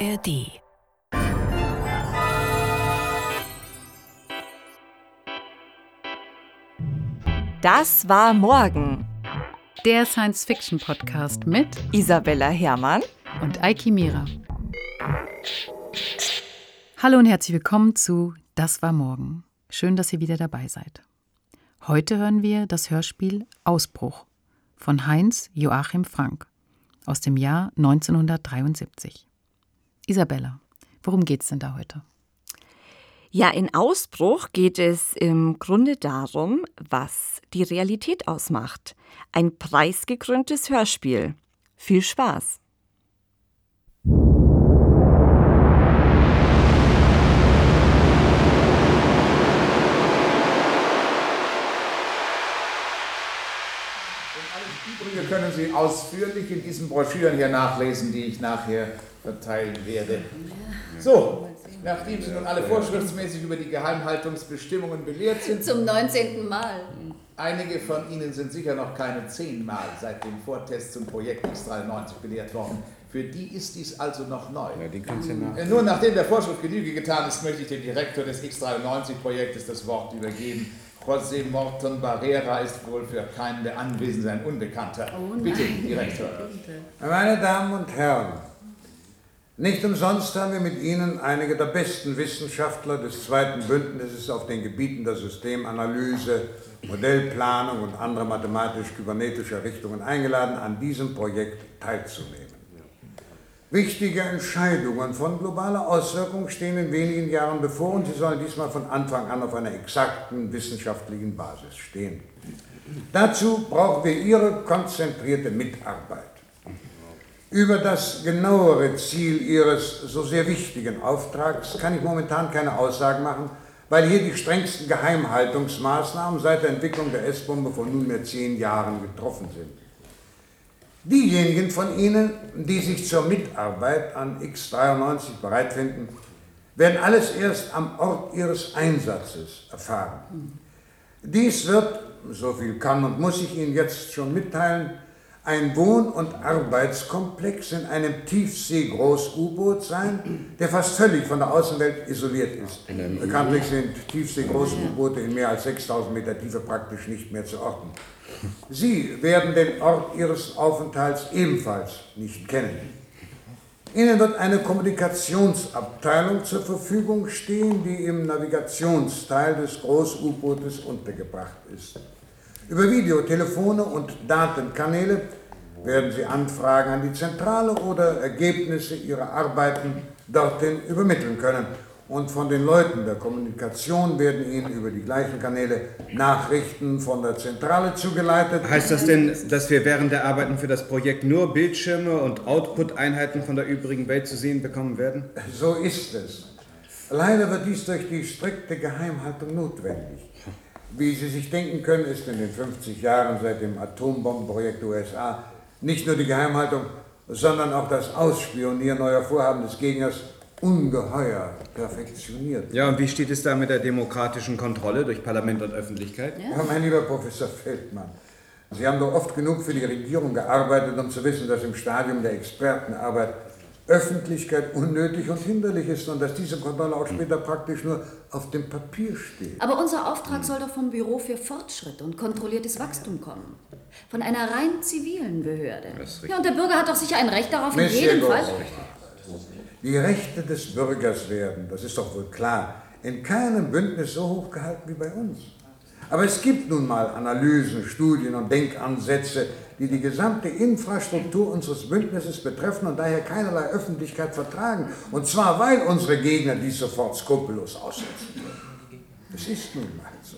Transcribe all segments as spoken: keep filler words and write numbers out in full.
R D. Das war morgen. Der Science-Fiction-Podcast mit Isabella Herrmann und Eiki Mira. Hallo und herzlich willkommen zu Das war morgen. Schön, dass ihr wieder dabei seid. Heute hören wir das Hörspiel Ausbruch von Heinz Joachim Frank aus dem Jahr neunzehnhundertdreiundsiebzig. Isabella, worum geht's denn da heute? Ja, in Ausbruch geht es im Grunde darum, was die Realität ausmacht. Ein preisgekröntes Hörspiel. Viel Spaß! Übrige können Sie ausführlich in diesen Broschüren hier nachlesen, die ich nachher verteilen werde. So, nachdem Sie nun alle vorschriftsmäßig über die Geheimhaltungsbestimmungen belehrt sind. Zum neunzehnten Mal. Einige von Ihnen sind sicher noch keine zehn Mal seit dem Vortest zum Projekt X dreiundneunzig belehrt worden. Für die ist dies also noch neu. Ja, den kannst du nach. Nur nachdem der Vorschrift Genüge getan ist, möchte ich dem Direktor des X dreiundneunzig-Projektes das Wort übergeben. José Morton Barrera ist wohl für keinen der Anwesenden ein Unbekannter. Oh nein. Bitte, Direktor. Meine Damen und Herren, nicht umsonst haben wir mit Ihnen einige der besten Wissenschaftler des zweiten Bündnisses auf den Gebieten der Systemanalyse, Modellplanung und andere mathematisch-kybernetische Richtungen eingeladen, an diesem Projekt teilzunehmen. Wichtige Entscheidungen von globaler Auswirkung stehen in wenigen Jahren bevor und sie sollen diesmal von Anfang an auf einer exakten wissenschaftlichen Basis stehen. Dazu brauchen wir Ihre konzentrierte Mitarbeit. Über das genauere Ziel Ihres so sehr wichtigen Auftrags kann ich momentan keine Aussagen machen, weil hier die strengsten Geheimhaltungsmaßnahmen seit der Entwicklung der S-Bombe vor nunmehr zehn Jahren getroffen sind. Diejenigen von Ihnen, die sich zur Mitarbeit an X dreiundneunzig bereit finden, werden alles erst am Ort ihres Einsatzes erfahren. Dies wird, so viel kann und muss ich Ihnen jetzt schon mitteilen, ein Wohn- und Arbeitskomplex in einem Tiefsee-Groß-U-Boot sein, der fast völlig von der Außenwelt isoliert ist. Bekanntlich sind Tiefsee-Groß-U-Boote in mehr als sechstausend Meter Tiefe praktisch nicht mehr zu orten. Sie werden den Ort Ihres Aufenthalts ebenfalls nicht kennen. Ihnen wird eine Kommunikationsabteilung zur Verfügung stehen, die im Navigationsteil des Groß-U-Bootes untergebracht ist. Über Videotelefone und Datenkanäle werden Sie Anfragen an die Zentrale oder Ergebnisse Ihrer Arbeiten dorthin übermitteln können. Und von den Leuten der Kommunikation werden Ihnen über die gleichen Kanäle Nachrichten von der Zentrale zugeleitet. Heißt das denn, dass wir während der Arbeiten für das Projekt nur Bildschirme und Output-Einheiten von der übrigen Welt zu sehen bekommen werden? So ist es. Leider wird dies durch die strikte Geheimhaltung notwendig. Wie Sie sich denken können, ist in den fünfzig Jahren seit dem Atombombenprojekt U S A nicht nur die Geheimhaltung, sondern auch das Ausspionieren neuer Vorhaben des Gegners ungeheuer perfektioniert. Ja, und wie steht es da mit der demokratischen Kontrolle durch Parlament und Öffentlichkeit? Ja, mein lieber Professor Feldmann, Sie haben doch oft genug für die Regierung gearbeitet, um zu wissen, dass im Stadium der Expertenarbeit Öffentlichkeit unnötig und hinderlich ist und dass diese Kontrolle auch später praktisch nur auf dem Papier steht. Aber unser Auftrag soll doch vom Büro für Fortschritt und kontrolliertes Wachstum kommen. Von einer rein zivilen Behörde. Ja, und der Bürger hat doch sicher ein Recht darauf, in jedem Fall. Die Rechte des Bürgers werden, das ist doch wohl klar, in keinem Bündnis so hoch gehalten wie bei uns. Aber es gibt nun mal Analysen, Studien und Denkansätze, die die gesamte Infrastruktur unseres Bündnisses betreffen und daher keinerlei Öffentlichkeit vertragen. Und zwar, weil unsere Gegner dies sofort skrupellos aussetzen. Es ist nun mal so.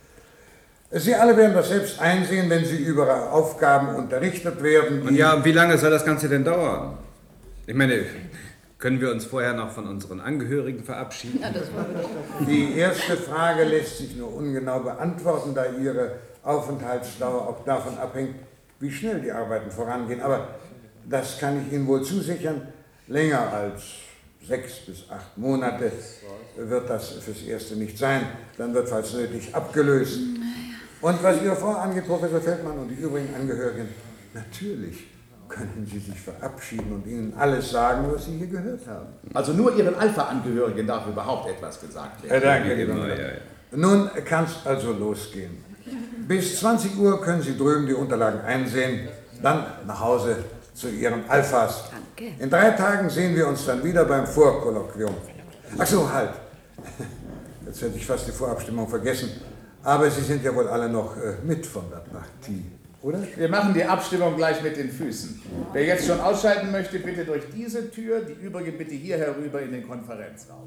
Sie alle werden das selbst einsehen, wenn Sie über Ihre Aufgaben unterrichtet werden. Und ja, wie lange soll das Ganze denn dauern? Ich meine, können wir uns vorher noch von unseren Angehörigen verabschieden? Ja, das war Die erste Frage lässt sich nur ungenau beantworten, da Ihre Aufenthaltsdauer auch davon abhängt, wie schnell die Arbeiten vorangehen. Aber das kann ich Ihnen wohl zusichern, länger als sechs bis acht Monate wird das fürs Erste nicht sein. Dann wird, falls nötig, abgelöst. Und was Ihre Frau angeht, Professor Feldmann und die übrigen Angehörigen, natürlich können Sie sich verabschieden und ihnen alles sagen, was Sie hier gehört haben. Also nur Ihren Alpha-Angehörigen darf überhaupt etwas gesagt werden. Äh, danke, lieber Müller. Ja, ja. Nun kann es also losgehen. Bis zwanzig Uhr können Sie drüben die Unterlagen einsehen, dann nach Hause zu Ihren Alphas. Danke. In drei Tagen sehen wir uns dann wieder beim Vorkolloquium. Ach so, halt. Jetzt hätte ich fast die Vorabstimmung vergessen. Aber Sie sind ja wohl alle noch äh, mit von der Partie, oder? Wir machen die Abstimmung gleich mit den Füßen. Wer jetzt schon ausschalten möchte, bitte durch diese Tür, die übrigen bitte hier herüber in den Konferenzraum.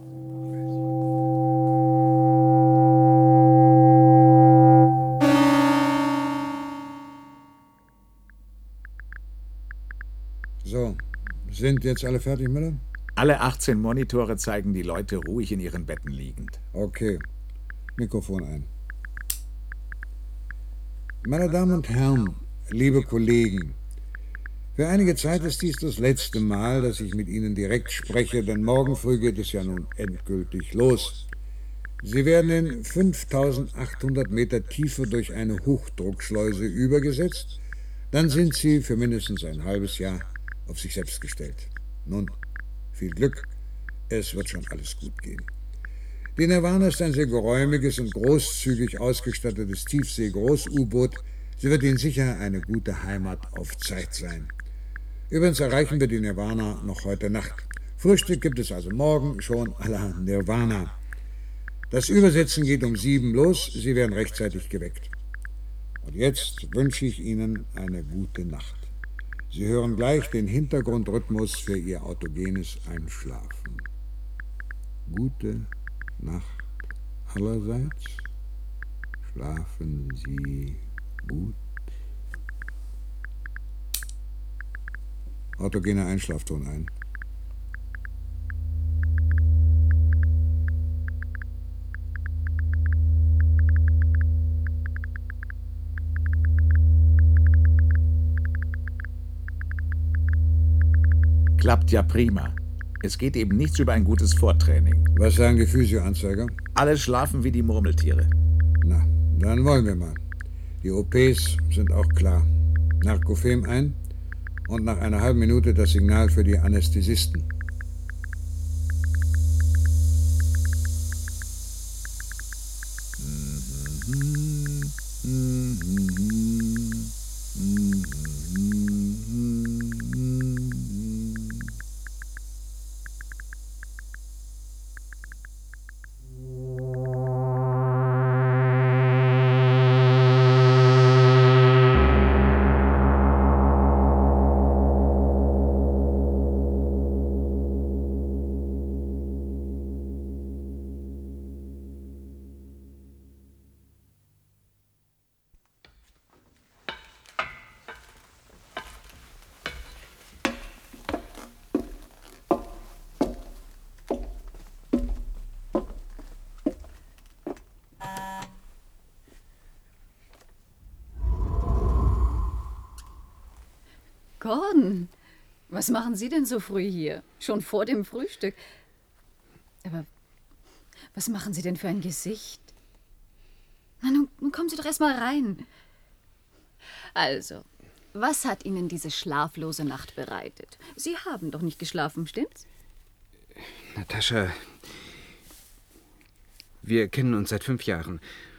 So, sind jetzt alle fertig, Müller? Alle achtzehn Monitore zeigen die Leute ruhig in ihren Betten liegend. Okay, Mikrofon ein. Meine Damen und Herren, liebe Kollegen, für einige Zeit ist dies das letzte Mal, dass ich mit Ihnen direkt spreche, denn morgen früh geht es ja nun endgültig los. Sie werden in fünftausendachthundert Meter Tiefe durch eine Hochdruckschleuse übergesetzt, dann sind Sie für mindestens ein halbes Jahr auf sich selbst gestellt. Nun, viel Glück, es wird schon alles gut gehen. Die Nirvana ist ein sehr geräumiges und großzügig ausgestattetes Tiefsee-Groß-U-Boot. Sie wird Ihnen sicher eine gute Heimat auf Zeit sein. Übrigens erreichen wir die Nirvana noch heute Nacht. Frühstück gibt es also morgen schon à la Nirvana. Das Übersetzen geht um sieben los, Sie werden rechtzeitig geweckt. Und jetzt wünsche ich Ihnen eine gute Nacht. Sie hören gleich den Hintergrundrhythmus für Ihr autogenes Einschlafen. Gute Nacht allerseits. Schlafen Sie gut. Autogener Einschlafton ein. Klappt ja prima. Es geht eben nichts über ein gutes Vortraining. Was sagen die Physio-Anzeiger? Alle schlafen wie die Murmeltiere. Na, dann wollen wir mal. Die O Ps sind auch klar. Narkophem ein und nach einer halben Minute das Signal für die Anästhesisten. Gordon, was machen Sie denn so früh hier? Schon vor dem Frühstück. Aber was machen Sie denn für ein Gesicht? Na, nun, nun kommen Sie doch erst mal rein. Also, was hat Ihnen diese schlaflose Nacht bereitet? Sie haben doch nicht geschlafen, stimmt's? Natascha, wir kennen uns seit fünf Jahren.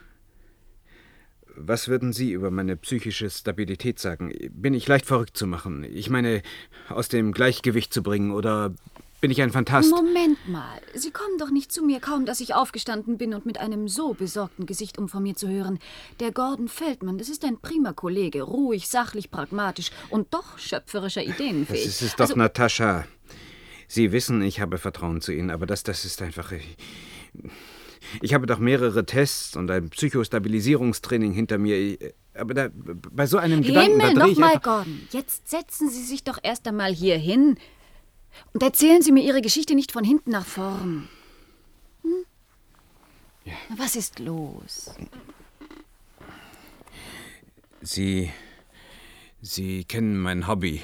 Was würden Sie über meine psychische Stabilität sagen? Bin ich leicht verrückt zu machen? Ich meine, aus dem Gleichgewicht zu bringen, oder bin ich ein Phantast? Moment mal, Sie kommen doch nicht zu mir, kaum dass ich aufgestanden bin und mit einem so besorgten Gesicht, um von mir zu hören. Der Gordon Feldman, das ist ein prima Kollege, ruhig, sachlich, pragmatisch und doch schöpferischer Ideenfähig. Das ist es doch, also, Natascha. Sie wissen, ich habe Vertrauen zu Ihnen, aber das, das ist einfach... Ich habe doch mehrere Tests und ein Psychostabilisierungstraining hinter mir. Aber da, bei so einem Gedanken, Himmel, da drehe ich noch mal, einfach... Gordon, jetzt setzen Sie sich doch erst einmal hier hin und erzählen Sie mir Ihre Geschichte nicht von hinten nach vorn. Hm? Ja. Was ist los? Sie... Sie kennen mein Hobby.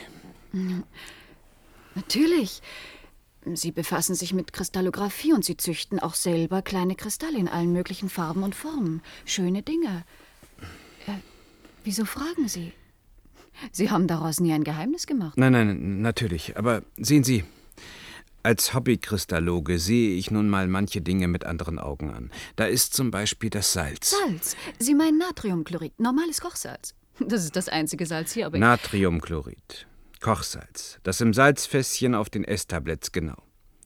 Natürlich. Sie befassen sich mit Kristallographie und Sie züchten auch selber kleine Kristalle in allen möglichen Farben und Formen. Schöne Dinge. Äh, wieso fragen Sie? Sie haben daraus nie ein Geheimnis gemacht. Nein, nein, natürlich. Aber sehen Sie, als Hobbykristallologe sehe ich nun mal manche Dinge mit anderen Augen an. Da ist zum Beispiel das Salz. Salz? Sie meinen Natriumchlorid, normales Kochsalz. Das ist das einzige Salz hier, aber... Natriumchlorid, Kochsalz. Das im Salzfässchen auf den Esstabletts, genau.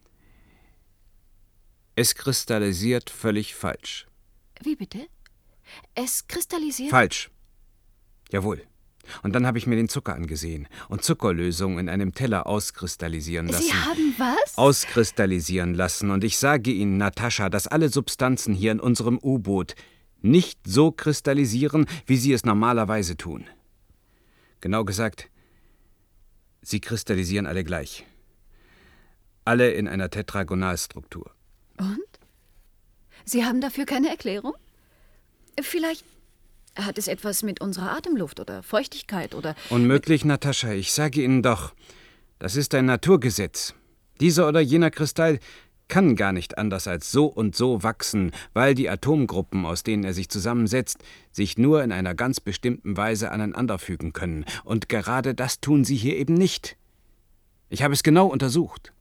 Es kristallisiert völlig falsch. Wie bitte? Es kristallisiert... Falsch. Jawohl. Und dann habe ich mir den Zucker angesehen und Zuckerlösung in einem Teller auskristallisieren lassen. Sie haben was? Auskristallisieren lassen. Und ich sage Ihnen, Natascha, dass alle Substanzen hier in unserem U-Boot nicht so kristallisieren, wie sie es normalerweise tun. Genau gesagt, sie kristallisieren alle gleich. Alle in einer Tetragonalstruktur. Und? Sie haben dafür keine Erklärung? Vielleicht hat es etwas mit unserer Atemluft oder Feuchtigkeit oder... Unmöglich, Natascha. Ich sage Ihnen doch, das ist ein Naturgesetz. Dieser oder jener Kristall kann gar nicht anders als so und so wachsen, weil die Atomgruppen, aus denen er sich zusammensetzt, sich nur in einer ganz bestimmten Weise aneinanderfügen können. Und gerade das tun sie hier eben nicht. Ich habe es genau untersucht.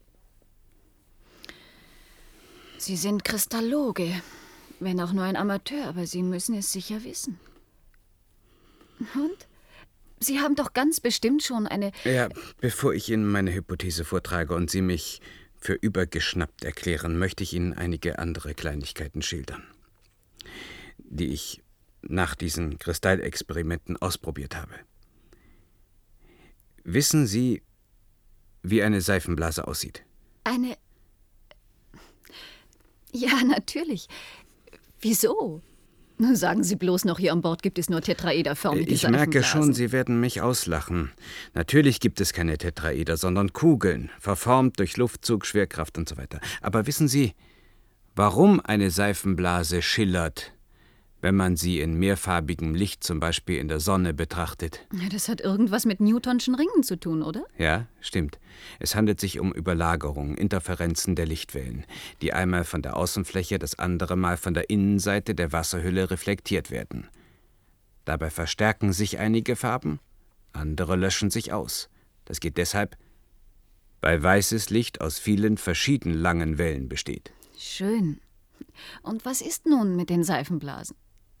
Sie sind Kristallologe. Wenn auch nur ein Amateur, aber Sie müssen es sicher wissen. Und? Sie haben doch ganz bestimmt schon eine... Ja, bevor ich Ihnen meine Hypothese vortrage und Sie mich für übergeschnappt erklären, möchte ich Ihnen einige andere Kleinigkeiten schildern, die ich nach diesen Kristallexperimenten ausprobiert habe. Wissen Sie, wie eine Seifenblase aussieht? Eine... Ja, natürlich. Wieso? Nun sagen Sie bloß noch, hier an Bord gibt es nur tetraederförmige Ich merke Seifenblasen. schon, Sie werden mich auslachen. Natürlich gibt es keine Tetraeder, sondern Kugeln, verformt durch Luftzug, Schwerkraft und so weiter. Aber wissen Sie, warum eine Seifenblase schillert, wenn man sie in mehrfarbigem Licht, zum Beispiel in der Sonne, betrachtet? Ja, das hat irgendwas mit Newtonschen Ringen zu tun, oder? Ja, stimmt. Es handelt sich um Überlagerung, Interferenzen der Lichtwellen, die einmal von der Außenfläche, das andere Mal von der Innenseite der Wasserhülle reflektiert werden. Dabei verstärken sich einige Farben, andere löschen sich aus. Das geht deshalb, weil weißes Licht aus vielen verschieden langen Wellen besteht. Schön. Und was ist nun mit den Seifenblasen?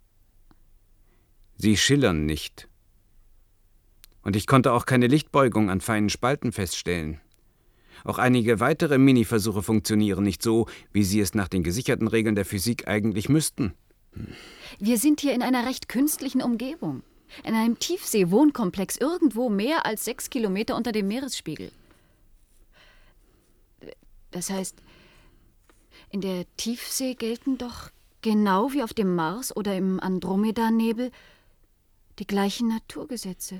Sie schillern nicht. Und ich konnte auch keine Lichtbeugung an feinen Spalten feststellen. Auch einige weitere Mini-Versuche funktionieren nicht so, wie sie es nach den gesicherten Regeln der Physik eigentlich müssten. Wir sind hier in einer recht künstlichen Umgebung. In einem Tiefsee-Wohnkomplex irgendwo mehr als sechs Kilometer unter dem Meeresspiegel. Das heißt, in der Tiefsee gelten doch genau wie auf dem Mars oder im Andromeda-Nebel die gleichen Naturgesetze.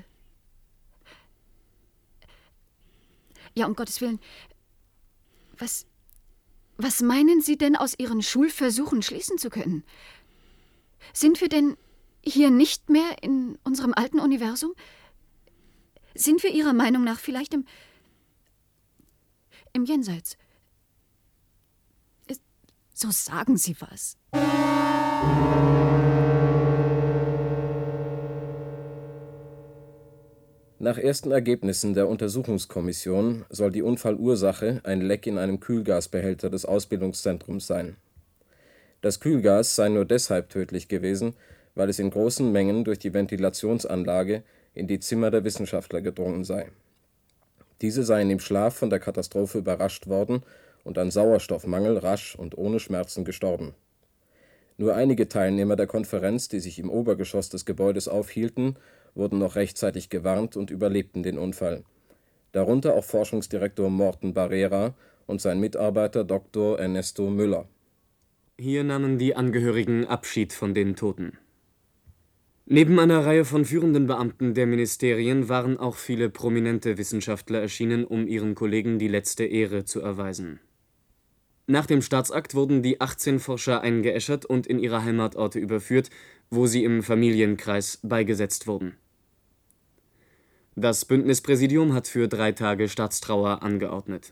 Ja, um Gottes Willen, was, was meinen Sie denn aus Ihren Schulversuchen schließen zu können? Sind wir denn hier nicht mehr in unserem alten Universum? Sind wir Ihrer Meinung nach vielleicht im, im Jenseits? So sagen Sie was. Nach ersten Ergebnissen der Untersuchungskommission soll die Unfallursache ein Leck in einem Kühlgasbehälter des Ausbildungszentrums sein. Das Kühlgas sei nur deshalb tödlich gewesen, weil es in großen Mengen durch die Ventilationsanlage in die Zimmer der Wissenschaftler gedrungen sei. Diese seien im Schlaf von der Katastrophe überrascht worden und an Sauerstoffmangel rasch und ohne Schmerzen gestorben. Nur einige Teilnehmer der Konferenz, die sich im Obergeschoss des Gebäudes aufhielten, wurden noch rechtzeitig gewarnt und überlebten den Unfall. Darunter auch Forschungsdirektor Morten Barrera und sein Mitarbeiter Doktor Ernesto Müller. Hier nahmen die Angehörigen Abschied von den Toten. Neben einer Reihe von führenden Beamten der Ministerien waren auch viele prominente Wissenschaftler erschienen, um ihren Kollegen die letzte Ehre zu erweisen. Nach dem Staatsakt wurden die achtzehn Forscher eingeäschert und in ihre Heimatorte überführt, wo sie im Familienkreis beigesetzt wurden. Das Bündnispräsidium hat für drei Tage Staatstrauer angeordnet.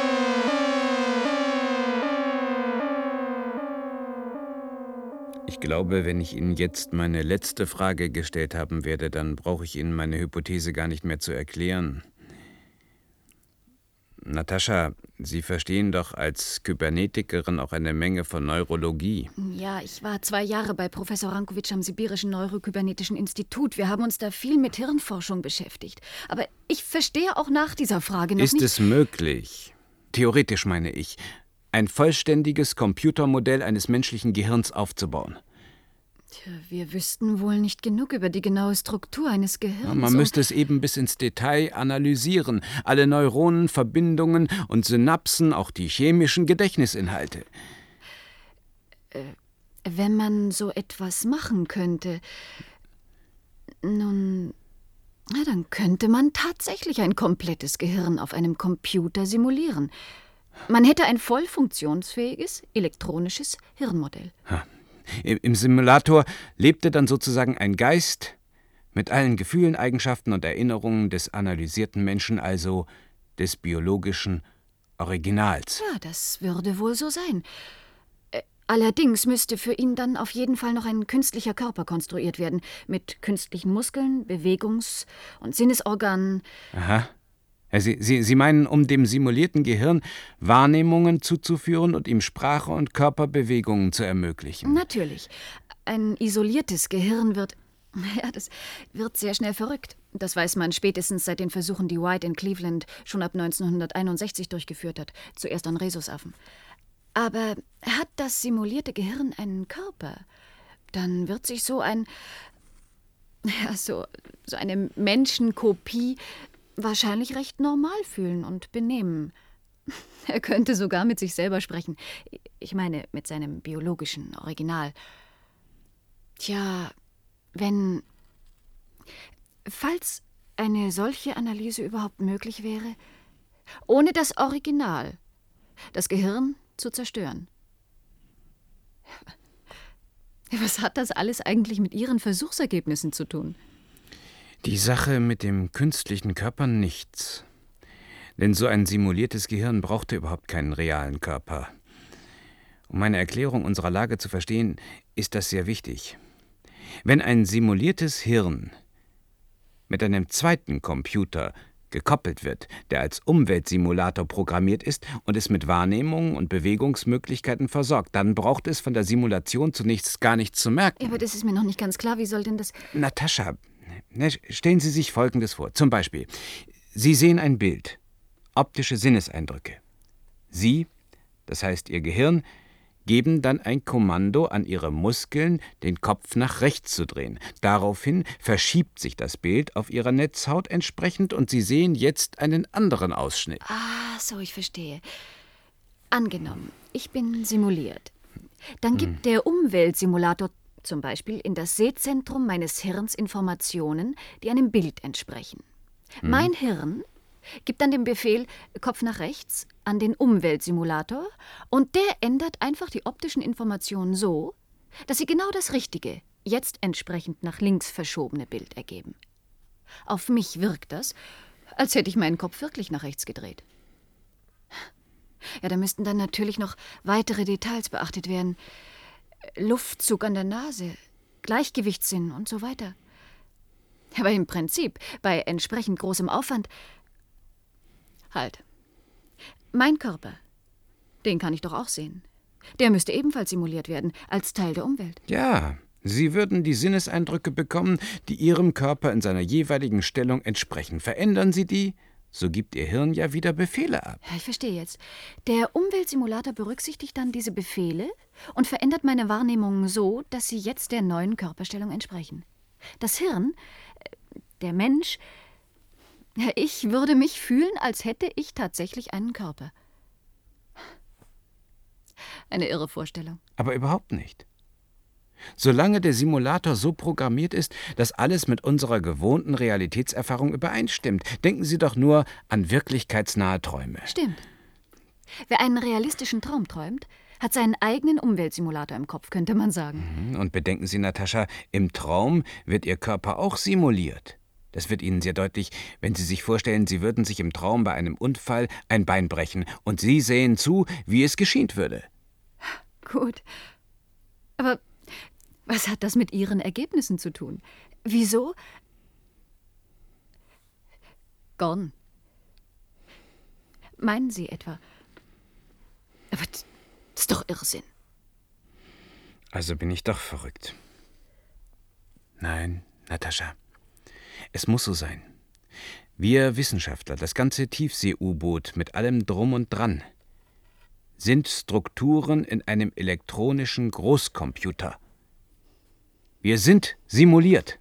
Ich glaube, wenn ich Ihnen jetzt meine letzte Frage gestellt haben werde, dann brauche ich Ihnen meine Hypothese gar nicht mehr zu erklären. Natascha, Sie verstehen doch als Kybernetikerin auch eine Menge von Neurologie. Ja, ich war zwei Jahre bei Professor Rankovic am Sibirischen Neurokybernetischen Institut. Wir haben uns da viel mit Hirnforschung beschäftigt. Aber ich verstehe auch nach dieser Frage noch Ist nicht... es möglich, theoretisch meine ich, ein vollständiges Computermodell eines menschlichen Gehirns aufzubauen? Tja, wir wüssten wohl nicht genug über die genaue Struktur eines Gehirns. Ja, man müsste es eben bis ins Detail analysieren. Alle Neuronen, Verbindungen und Synapsen, auch die chemischen Gedächtnisinhalte. Äh, wenn man so etwas machen könnte, nun, na, dann könnte man tatsächlich ein komplettes Gehirn auf einem Computer simulieren. Man hätte ein voll funktionsfähiges, elektronisches Hirnmodell. Ha. Im Simulator lebte dann sozusagen ein Geist mit allen Gefühlen, Eigenschaften und Erinnerungen des analysierten Menschen, also des biologischen Originals. Ja, das würde wohl so sein. Äh, allerdings müsste für ihn dann auf jeden Fall noch ein künstlicher Körper konstruiert werden, mit künstlichen Muskeln, Bewegungs- und Sinnesorganen. Aha. Sie, Sie, Sie meinen, um dem simulierten Gehirn Wahrnehmungen zuzuführen und ihm Sprache und Körperbewegungen zu ermöglichen? Natürlich. Ein isoliertes Gehirn wird... Ja, das wird sehr schnell verrückt. Das weiß man spätestens seit den Versuchen, die White in Cleveland schon ab neunzehnhunderteinundsechzig durchgeführt hat. Zuerst an Rhesusaffen. Aber hat das simulierte Gehirn einen Körper, dann wird sich so ein... Ja, so, so eine Menschenkopie... wahrscheinlich recht normal fühlen und benehmen. Er könnte sogar mit sich selber sprechen. Ich meine, mit seinem biologischen Original. Tja, wenn... Falls eine solche Analyse überhaupt möglich wäre, ohne das Original, das Gehirn zu zerstören. Was hat das alles eigentlich mit Ihren Versuchsergebnissen zu tun? Die Sache mit dem künstlichen Körper nichts. Denn so ein simuliertes Gehirn brauchte überhaupt keinen realen Körper. Um meine Erklärung unserer Lage zu verstehen, ist das sehr wichtig. Wenn ein simuliertes Hirn mit einem zweiten Computer gekoppelt wird, der als Umweltsimulator programmiert ist und es mit Wahrnehmungen und Bewegungsmöglichkeiten versorgt, dann braucht es von der Simulation zunächst gar nichts zu merken. Ja, aber das ist mir noch nicht ganz klar. Wie soll denn das... Natascha, stellen Sie sich Folgendes vor. Zum Beispiel, Sie sehen ein Bild, optische Sinneseindrücke. Sie, das heißt Ihr Gehirn, geben dann ein Kommando an Ihre Muskeln, den Kopf nach rechts zu drehen. Daraufhin verschiebt sich das Bild auf Ihrer Netzhaut entsprechend und Sie sehen jetzt einen anderen Ausschnitt. Ah, so, ich verstehe. Angenommen, ich bin simuliert. Dann gibt hm. der Umweltsimulator zum Beispiel in das Sehzentrum meines Hirns Informationen, die einem Bild entsprechen. Hm. Mein Hirn gibt dann den Befehl Kopf nach rechts an den Umweltsimulator und der ändert einfach die optischen Informationen so, dass sie genau das richtige, jetzt entsprechend nach links verschobene Bild ergeben. Auf mich wirkt das, als hätte ich meinen Kopf wirklich nach rechts gedreht. Ja, da müssten dann natürlich noch weitere Details beachtet werden. Luftzug an der Nase, Gleichgewichtssinn und so weiter. Aber im Prinzip, bei entsprechend großem Aufwand... Halt. Mein Körper, den kann ich doch auch sehen. Der müsste ebenfalls simuliert werden, als Teil der Umwelt. Ja, Sie würden die Sinneseindrücke bekommen, die Ihrem Körper in seiner jeweiligen Stellung entsprechen. Verändern Sie die, so gibt Ihr Hirn ja wieder Befehle ab. Ja, ich verstehe jetzt. Der Umweltsimulator berücksichtigt dann diese Befehle und verändert meine Wahrnehmungen so, dass sie jetzt der neuen Körperstellung entsprechen. Das Hirn, der Mensch... Ich würde mich fühlen, als hätte ich tatsächlich einen Körper. Eine irre Vorstellung. Aber überhaupt nicht. Solange der Simulator so programmiert ist, dass alles mit unserer gewohnten Realitätserfahrung übereinstimmt. Denken Sie doch nur an wirklichkeitsnahe Träume. Stimmt. Wer einen realistischen Traum träumt, hat seinen eigenen Umweltsimulator im Kopf, könnte man sagen. Und bedenken Sie, Natascha, im Traum wird Ihr Körper auch simuliert. Das wird Ihnen sehr deutlich, wenn Sie sich vorstellen, Sie würden sich im Traum bei einem Unfall ein Bein brechen und Sie sehen zu, wie es geschehen würde. Gut. Aber Was hat das mit Ihren Ergebnissen zu tun? Wieso? Gordon, meinen Sie etwa? Aber das ist doch Irrsinn. Also bin ich doch verrückt. Nein, Natascha, es muss so sein. Wir Wissenschaftler, das ganze Tiefsee-U-Boot mit allem Drum und Dran, sind Strukturen in einem elektronischen Großcomputer. Wir sind simuliert.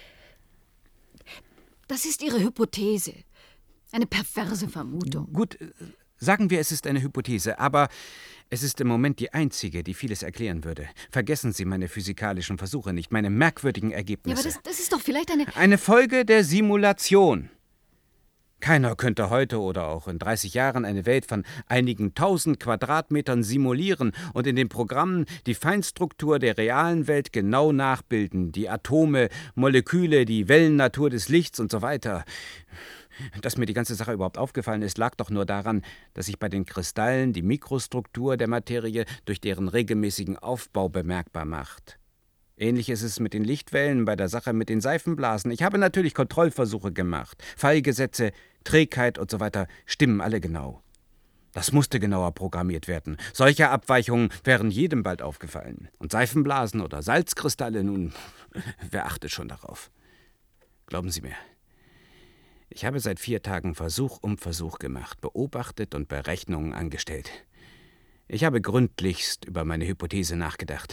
Das ist Ihre Hypothese. Eine perverse Vermutung. Gut, sagen wir, es ist eine Hypothese, aber es ist im Moment die einzige, die vieles erklären würde. Vergessen Sie meine physikalischen Versuche nicht, meine merkwürdigen Ergebnisse. Ja, aber das, das ist doch vielleicht eine... Eine Folge der Simulation. Keiner könnte heute oder auch in dreißig Jahren eine Welt von einigen tausend Quadratmetern simulieren und in den Programmen die Feinstruktur der realen Welt genau nachbilden, die Atome, Moleküle, die Wellennatur des Lichts und so weiter. Dass mir die ganze Sache überhaupt aufgefallen ist, lag doch nur daran, dass sich bei den Kristallen die Mikrostruktur der Materie durch deren regelmäßigen Aufbau bemerkbar macht. Ähnlich ist es mit den Lichtwellen bei der Sache mit den Seifenblasen. Ich habe natürlich Kontrollversuche gemacht. Fallgesetze, Trägheit und so weiter stimmen alle genau. Das musste genauer programmiert werden. Solche Abweichungen wären jedem bald aufgefallen. Und Seifenblasen oder Salzkristalle, nun, wer achtet schon darauf? Glauben Sie mir, ich habe seit vier Tagen Versuch um Versuch gemacht, beobachtet und Berechnungen angestellt. Ich habe gründlichst über meine Hypothese nachgedacht.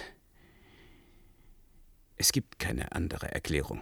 Es gibt keine andere Erklärung.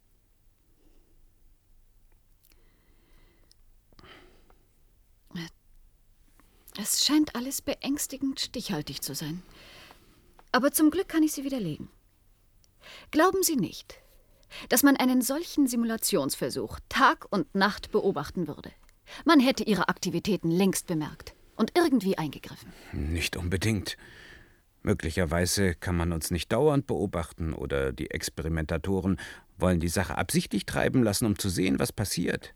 Es scheint alles beängstigend stichhaltig zu sein. Aber zum Glück kann ich Sie widerlegen. Glauben Sie nicht, dass man einen solchen Simulationsversuch Tag und Nacht beobachten würde. Man hätte Ihre Aktivitäten längst bemerkt und irgendwie eingegriffen. Nicht unbedingt. Möglicherweise kann man uns nicht dauernd beobachten oder die Experimentatoren wollen die Sache absichtlich treiben lassen, um zu sehen, was passiert.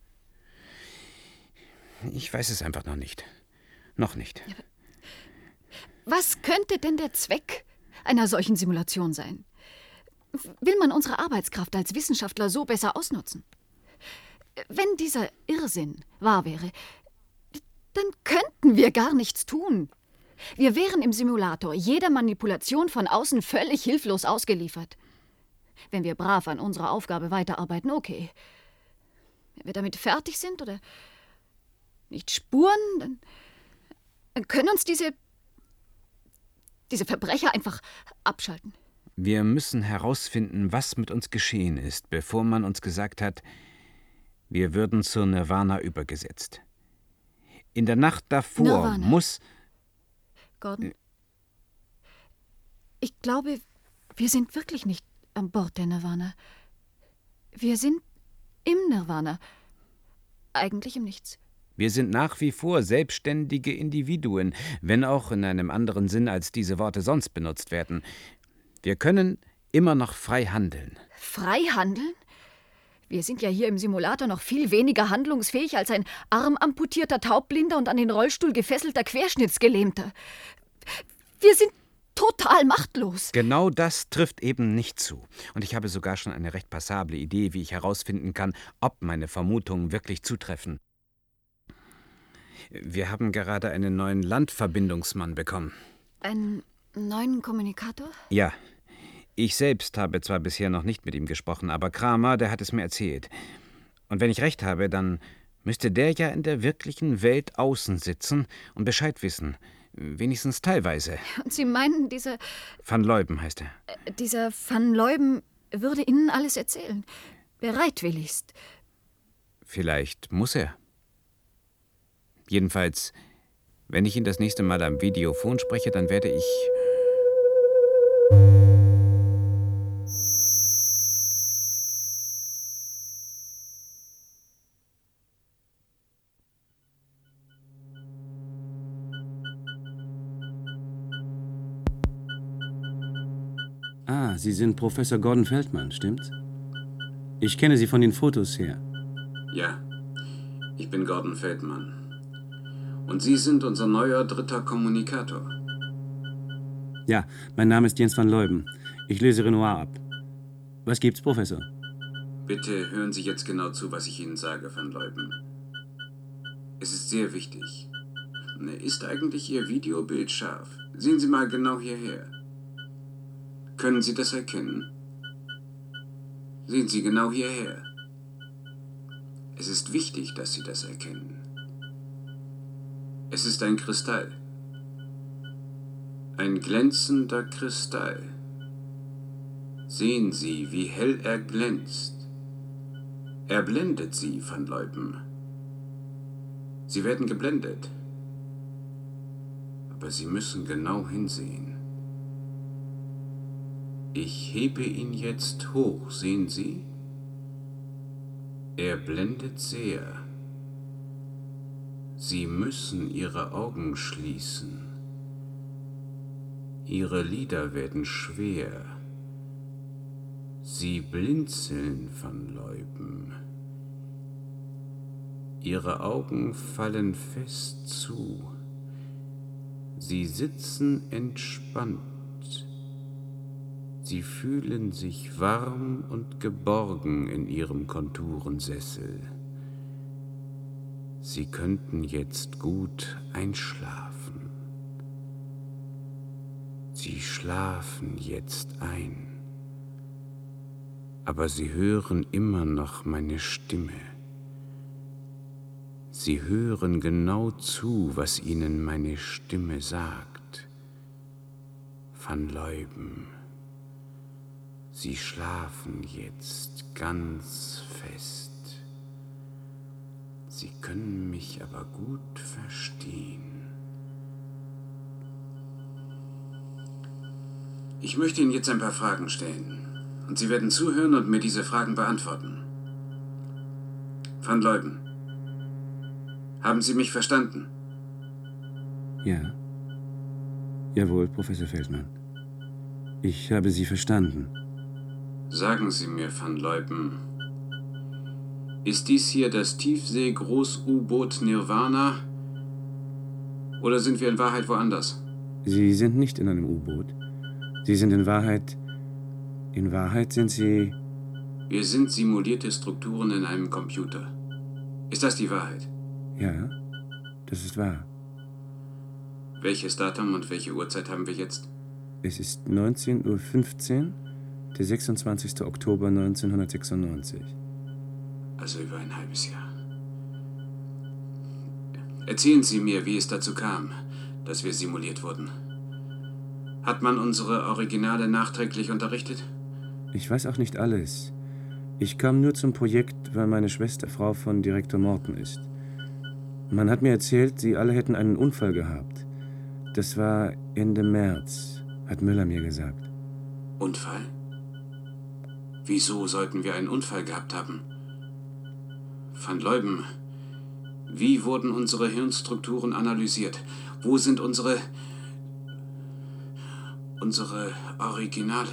Ich weiß es einfach noch nicht. Noch nicht. Was könnte denn der Zweck einer solchen Simulation sein? Will man unsere Arbeitskraft als Wissenschaftler so besser ausnutzen? Wenn dieser Irrsinn wahr wäre, dann könnten wir gar nichts tun. Wir wären im Simulator jeder Manipulation von außen völlig hilflos ausgeliefert. Wenn wir brav an unserer Aufgabe weiterarbeiten, okay. Wenn wir damit fertig sind oder nicht spuren, dann, dann können uns diese, diese Verbrecher einfach abschalten. Wir müssen herausfinden, was mit uns geschehen ist, bevor man uns gesagt hat, wir würden zur Nirvana übergesetzt. In der Nacht davor Nirvana. muss... Gordon, ich glaube, wir sind wirklich nicht an Bord der Nirvana. Wir sind im Nirvana. Eigentlich im Nichts. Wir sind nach wie vor selbstständige Individuen, wenn auch in einem anderen Sinn, als diese Worte sonst benutzt werden. Wir können immer noch frei handeln. Frei handeln? Wir sind ja hier im Simulator noch viel weniger handlungsfähig als ein armamputierter Taubblinder und an den Rollstuhl gefesselter Querschnittsgelähmter. Wir sind total machtlos. Genau das trifft eben nicht zu. Und ich habe sogar schon eine recht passable Idee, wie ich herausfinden kann, ob meine Vermutungen wirklich zutreffen. Wir haben gerade einen neuen Landverbindungsmann bekommen. Einen neuen Kommunikator? Ja. Ich selbst habe zwar bisher noch nicht mit ihm gesprochen, aber Kramer, der hat es mir erzählt. Und wenn ich recht habe, dann müsste der ja in der wirklichen Welt außen sitzen und Bescheid wissen. Wenigstens teilweise. Und Sie meinen, dieser... Van Leuben heißt er. Äh, dieser Van Leuben würde Ihnen alles erzählen. Bereitwilligst. Vielleicht muss er. Jedenfalls, wenn ich ihn das nächste Mal am Videophon spreche, dann werde ich... Ah, Sie sind Professor Gordon Feldman, stimmt's? Ich kenne Sie von den Fotos her. Ja, ich bin Gordon Feldman. Und Sie sind unser neuer dritter Kommunikator. Ja, mein Name ist Jens van Leuben. Ich löse Renoir ab. Was gibt's, Professor? Bitte hören Sie jetzt genau zu, was ich Ihnen sage, van Leuben. Es ist sehr wichtig. Ist eigentlich Ihr Videobild scharf? Sehen Sie mal genau hierher. Können Sie das erkennen? Sehen Sie genau hierher. Es ist wichtig, dass Sie das erkennen. Es ist ein Kristall. Ein glänzender Kristall. Sehen Sie, wie hell er glänzt. Er blendet Sie, van Leuben. Sie werden geblendet. Aber Sie müssen genau hinsehen. Ich hebe ihn jetzt hoch, sehen Sie? Er blendet sehr. Sie müssen Ihre Augen schließen. Ihre Lider werden schwer. Sie blinzeln, van Leuben. Ihre Augen fallen fest zu. Sie sitzen entspannt. Sie fühlen sich warm und geborgen in ihrem Konturensessel. Sie könnten jetzt gut einschlafen. Sie schlafen jetzt ein. Aber Sie hören immer noch meine Stimme. Sie hören genau zu, was Ihnen meine Stimme sagt. Van Leuben, Sie schlafen jetzt ganz fest. Sie können mich aber gut verstehen. Ich möchte Ihnen jetzt ein paar Fragen stellen. Und Sie werden zuhören und mir diese Fragen beantworten. Van Leuben, haben Sie mich verstanden? Ja. Jawohl, Professor Feldmann. Ich habe Sie verstanden. Sagen Sie mir, van Leuben, ist dies hier das Tiefsee-Groß-U-Boot Nirvana? Oder sind wir in Wahrheit woanders? Sie sind nicht in einem U-Boot. Sie sind in Wahrheit... In Wahrheit sind Sie... Wir sind simulierte Strukturen in einem Computer. Ist das die Wahrheit? Ja, das ist wahr. Welches Datum und welche Uhrzeit haben wir jetzt? Es ist neunzehn Uhr fünfzehn, der sechsundzwanzigster Oktober neunzehnhundertsechsundneunzig. Also über ein halbes Jahr. Erzählen Sie mir, wie es dazu kam, dass wir simuliert wurden. Hat man unsere Originale nachträglich unterrichtet? Ich weiß auch nicht alles. Ich kam nur zum Projekt, weil meine Schwester Frau von Direktor Morton ist. Man hat mir erzählt, sie alle hätten einen Unfall gehabt. Das war Ende März, hat Müller mir gesagt. Unfall? Wieso sollten wir einen Unfall gehabt haben? Van Leuben, wie wurden unsere Hirnstrukturen analysiert? Wo sind unsere... unsere Originale?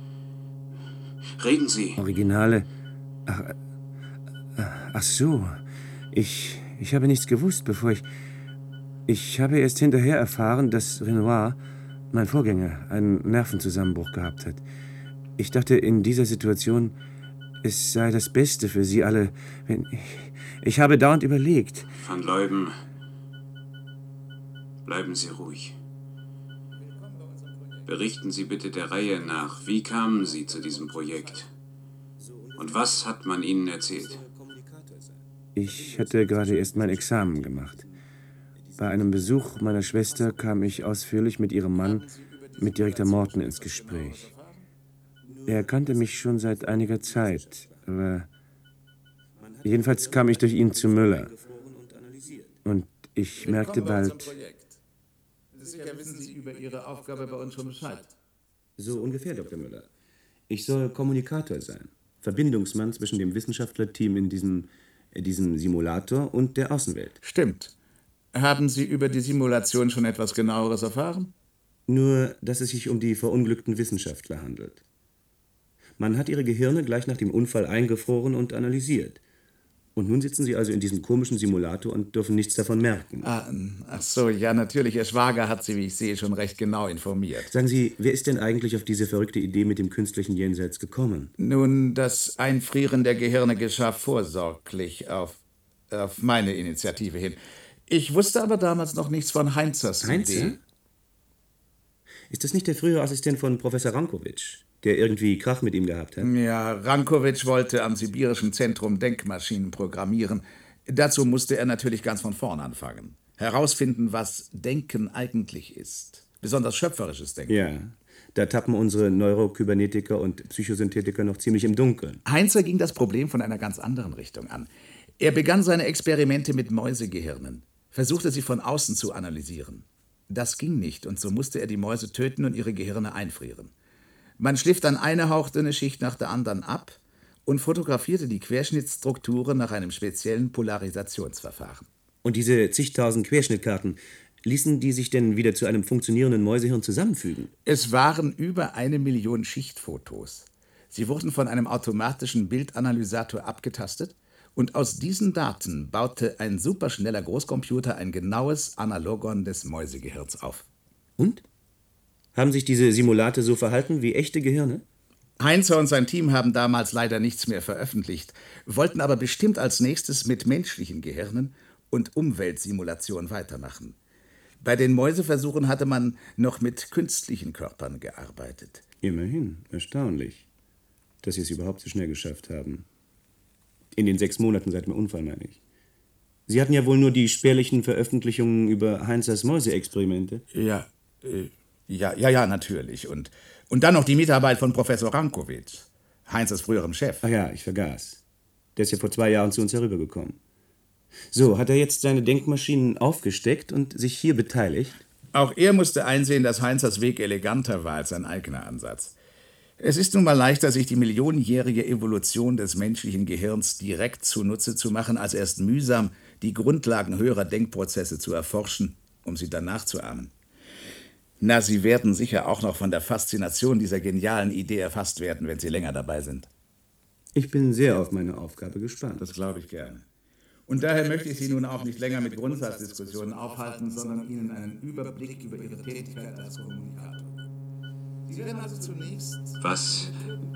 Reden Sie. Originale? Ach, ach so. Ich, ich habe nichts gewusst, bevor ich... Ich habe erst hinterher erfahren, dass Renoir, mein Vorgänger, einen Nervenzusammenbruch gehabt hat. Ich dachte, in dieser Situation, es sei das Beste für Sie alle, wenn... Ich, ich habe dauernd überlegt. Van Leuben, bleiben Sie ruhig. Berichten Sie bitte der Reihe nach, wie kamen Sie zu diesem Projekt? Und was hat man Ihnen erzählt? Ich hatte gerade erst mein Examen gemacht. Bei einem Besuch meiner Schwester kam ich ausführlich mit ihrem Mann, mit Direktor Morton, ins Gespräch. Er kannte mich schon seit einiger Zeit, aber jedenfalls kam ich durch ihn zu Müller. Und ich merkte bald... Sicher wissen Sie über Ihre Aufgabe bei uns schon Bescheid. So ungefähr, Doktor Müller. Ich soll Kommunikator sein. Verbindungsmann zwischen dem Wissenschaftlerteam in diesem, äh, diesem Simulator und der Außenwelt. Stimmt. Haben Sie über die Simulation schon etwas Genaueres erfahren? Nur, dass es sich um die verunglückten Wissenschaftler handelt. Man hat ihre Gehirne gleich nach dem Unfall eingefroren und analysiert. Und nun sitzen Sie also in diesem komischen Simulator und dürfen nichts davon merken. Ah, ach so, ja, natürlich. Ihr Schwager hat Sie, wie ich sehe, schon recht genau informiert. Sagen Sie, wer ist denn eigentlich auf diese verrückte Idee mit dem künstlichen Jenseits gekommen? Nun, das Einfrieren der Gehirne geschah vorsorglich auf, auf meine Initiative hin. Ich wusste aber damals noch nichts von Heinzers Heinzer? Idee. Ist das nicht der frühere Assistent von Professor Rankovic, der irgendwie Krach mit ihm gehabt hat? Ja, Rankovic wollte am Sibirischen Zentrum Denkmaschinen programmieren. Dazu musste er natürlich ganz von vorn anfangen. Herausfinden, was Denken eigentlich ist. Besonders schöpferisches Denken. Ja, da tappen unsere Neurokybernetiker und Psychosynthetiker noch ziemlich im Dunkeln. Heinzer ging das Problem von einer ganz anderen Richtung an. Er begann seine Experimente mit Mäusegehirnen, versuchte sie von außen zu analysieren. Das ging nicht, und so musste er die Mäuse töten und ihre Gehirne einfrieren. Man schliff dann eine hauchdünne Schicht nach der anderen ab und fotografierte die Querschnittsstrukturen nach einem speziellen Polarisationsverfahren. Und diese zigtausend Querschnittkarten, ließen die sich denn wieder zu einem funktionierenden Mäusehirn zusammenfügen? Es waren über eine Million Schichtfotos. Sie wurden von einem automatischen Bildanalysator abgetastet, und aus diesen Daten baute ein superschneller Großcomputer ein genaues Analogon des Mäusegehirns auf. Und? Haben sich diese Simulate so verhalten wie echte Gehirne? Heinzer und sein Team haben damals leider nichts mehr veröffentlicht, wollten aber bestimmt als nächstes mit menschlichen Gehirnen und Umweltsimulation weitermachen. Bei den Mäuseversuchen hatte man noch mit künstlichen Körpern gearbeitet. Immerhin, erstaunlich, dass Sie es überhaupt so schnell geschafft haben. In den sechs Monaten seit dem Unfall, meine ich. Sie hatten ja wohl nur die spärlichen Veröffentlichungen über Heinzers Mäuseexperimente? Ja, äh, ja, ja, ja, natürlich. Und, und dann noch die Mitarbeit von Professor Rankovic, Heinzers früherem Chef. Ach ja, ich vergaß. Der ist ja vor zwei Jahren zu uns herübergekommen. So, hat er jetzt seine Denkmaschinen aufgesteckt und sich hier beteiligt? Auch er musste einsehen, dass Heinzers Weg eleganter war als sein eigener Ansatz. Es ist nun mal leichter, sich die millionenjährige Evolution des menschlichen Gehirns direkt zunutze zu machen, als erst mühsam die Grundlagen höherer Denkprozesse zu erforschen, um sie dann nachzuahmen. Na, Sie werden sicher auch noch von der Faszination dieser genialen Idee erfasst werden, wenn Sie länger dabei sind. Ich bin sehr auf meine Aufgabe gespannt. Das glaube ich gerne. Und daher möchte ich Sie nun auch nicht länger mit Grundsatzdiskussionen aufhalten, sondern Ihnen einen Überblick über Ihre Tätigkeit als Kommunikator. Sie werden also zunächst... Was...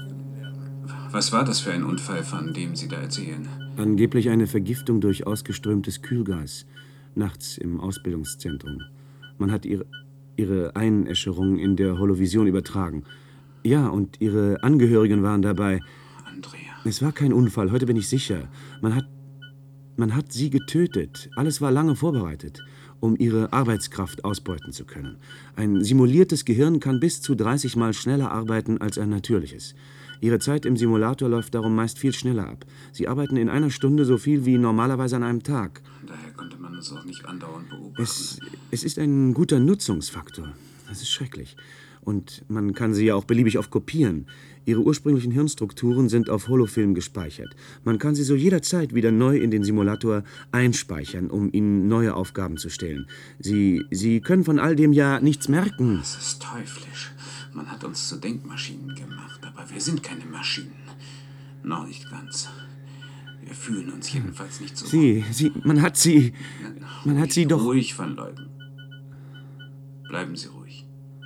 Was war das für ein Unfall, von dem Sie da erzählen? Angeblich eine Vergiftung durch ausgeströmtes Kühlgas. Nachts im Ausbildungszentrum. Man hat ihre, ihre Einäscherung in der Holovision übertragen. Ja, und ihre Angehörigen waren dabei. Andrea. Es war kein Unfall, heute bin ich sicher. Man hat... Man hat sie getötet. Alles war lange vorbereitet, um ihre Arbeitskraft ausbeuten zu können. Ein simuliertes Gehirn kann bis zu dreißig Mal schneller arbeiten als ein natürliches. Ihre Zeit im Simulator läuft darum meist viel schneller ab. Sie arbeiten in einer Stunde so viel wie normalerweise an einem Tag. Daher konnte man uns auch nicht andauernd beobachten. Es, es ist ein guter Nutzungsfaktor. Das ist schrecklich. Und man kann sie ja auch beliebig oft kopieren. Ihre ursprünglichen Hirnstrukturen sind auf Holofilm gespeichert. Man kann sie so jederzeit wieder neu in den Simulator einspeichern, um ihnen neue Aufgaben zu stellen. Sie, sie können von all dem ja nichts merken. Das ist teuflisch. Man hat uns zu Denkmaschinen gemacht, aber wir sind keine Maschinen. Noch nicht ganz. Wir fühlen uns jedenfalls nicht so. Sie, sie, man hat sie, man hat sie doch... Ruhig, Van Leuten. Bleiben Sie ruhig.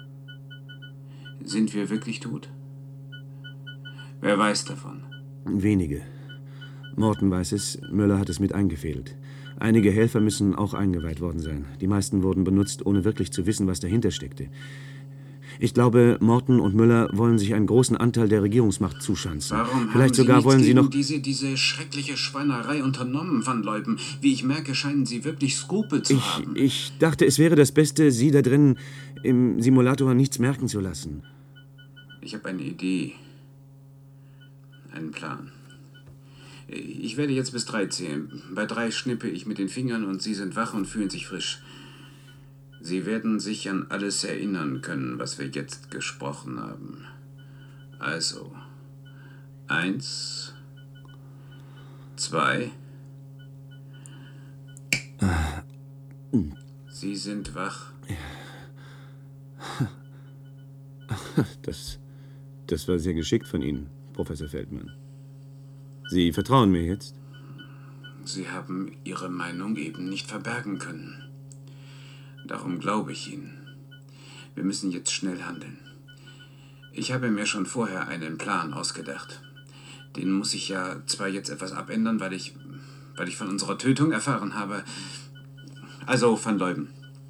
Sind wir wirklich tot? Wer weiß davon? Wenige. Morton weiß es, Müller hat es mit eingefädelt. Einige Helfer müssen auch eingeweiht worden sein. Die meisten wurden benutzt, ohne wirklich zu wissen, was dahinter steckte. Ich glaube, Morton und Müller wollen sich einen großen Anteil der Regierungsmacht zuschanzen. Warum Vielleicht haben sogar Sie wollen nichts sie noch gegen diese, diese schreckliche Schweinerei unternommen, Van Leuben? Wie ich merke, scheinen Sie wirklich Skrupel zu ich, haben. Ich dachte, es wäre das Beste, Sie da drin im Simulator nichts merken zu lassen. Ich habe eine Idee. Einen Plan. Ich werde jetzt bis drei zählen. Bei drei schnippe ich mit den Fingern und Sie sind wach und fühlen sich frisch. Sie werden sich an alles erinnern können, was wir jetzt gesprochen haben. Also, eins, zwei. Sie sind wach. Das, das war sehr geschickt von Ihnen, Professor Feldmann. Sie vertrauen mir jetzt? Sie haben Ihre Meinung eben nicht verbergen können. Darum glaube ich Ihnen. Wir müssen jetzt schnell handeln. Ich habe mir schon vorher einen Plan ausgedacht. Den muss ich ja zwar jetzt etwas abändern, weil ich, weil ich von unserer Tötung erfahren habe. Also, Van Leuben.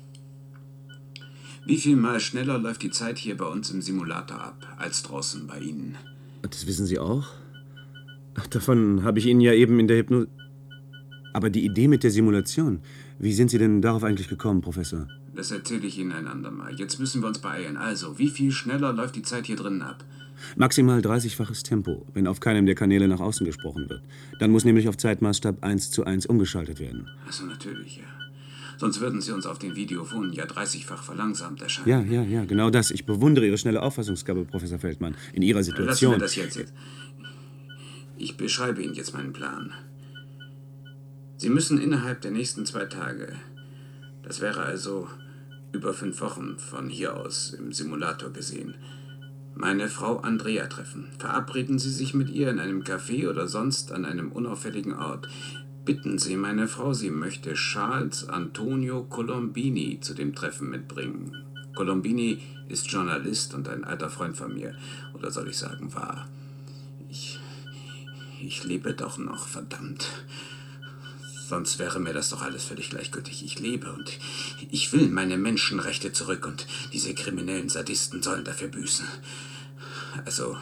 Wie viel Mal schneller läuft die Zeit hier bei uns im Simulator ab, als draußen bei Ihnen? Das wissen Sie auch? Ach, davon habe ich Ihnen ja eben in der Hypnose... Aber die Idee mit der Simulation, wie sind Sie denn darauf eigentlich gekommen, Professor? Das erzähle ich Ihnen ein andermal. Jetzt müssen wir uns beeilen. Also, wie viel schneller läuft die Zeit hier drinnen ab? Maximal dreißigfaches Tempo, wenn auf keinem der Kanäle nach außen gesprochen wird. Dann muss nämlich auf Zeitmaßstab eins zu eins umgeschaltet werden. Also natürlich, ja. Sonst würden Sie uns auf den Videophonen ja dreißigfach verlangsamt erscheinen. Ja, ja, ja, genau das. Ich bewundere Ihre schnelle Auffassungsgabe, Professor Feldmann, in Ihrer Situation. Lassen wir das jetzt. Ich beschreibe Ihnen jetzt meinen Plan. Sie müssen innerhalb der nächsten zwei Tage, das wäre also über fünf Wochen von hier aus im Simulator gesehen, meine Frau Andrea treffen. Verabreden Sie sich mit ihr in einem Café oder sonst an einem unauffälligen Ort. Bitten Sie meine Frau, sie möchte Charles Antonio Colombini zu dem Treffen mitbringen. Colombini ist Journalist und ein alter Freund von mir. Oder soll ich sagen, war. Ich, ich lebe doch noch, verdammt. Sonst wäre mir das doch alles völlig gleichgültig. Ich lebe und ich will meine Menschenrechte zurück und diese kriminellen Sadisten sollen dafür büßen. Also...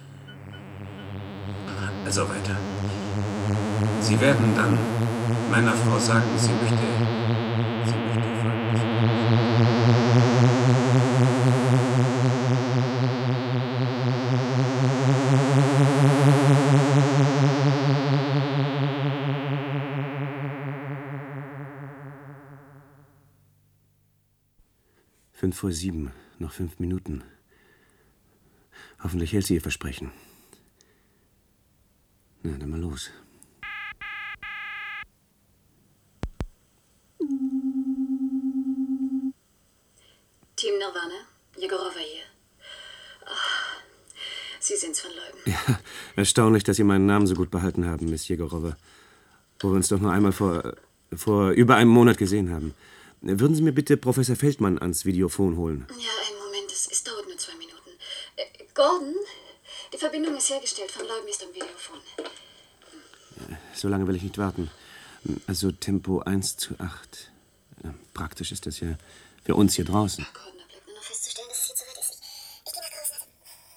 Also weiter. Sie werden dann meiner Frau sagen, sie möchte... Sie möchte folgendes. Fünf vor sieben, noch fünf Minuten. Hoffentlich hält sie ihr Versprechen. Na, dann mal los. Team Nirvana, Jegorova hier. Oh, Sie sind's, Van Leuben. Ja, erstaunlich, dass Sie meinen Namen so gut behalten haben, Miss Jegorova. Wo wir uns doch nur einmal vor, vor über einem Monat gesehen haben. Würden Sie mir bitte Professor Feldmann ans Videophon holen? Ja, einen Moment, es, es dauert nur zwei Minuten. Äh, Gordon, die Verbindung ist hergestellt. Van Leuben ist am Videophon. So lange will ich nicht warten. Also Tempo eins zu acht. Ja, praktisch ist das ja für uns hier draußen. Gordon, da bleibt nur noch festzustellen, dass es hier zu weit ist. Ich, ich gehe nach draußen.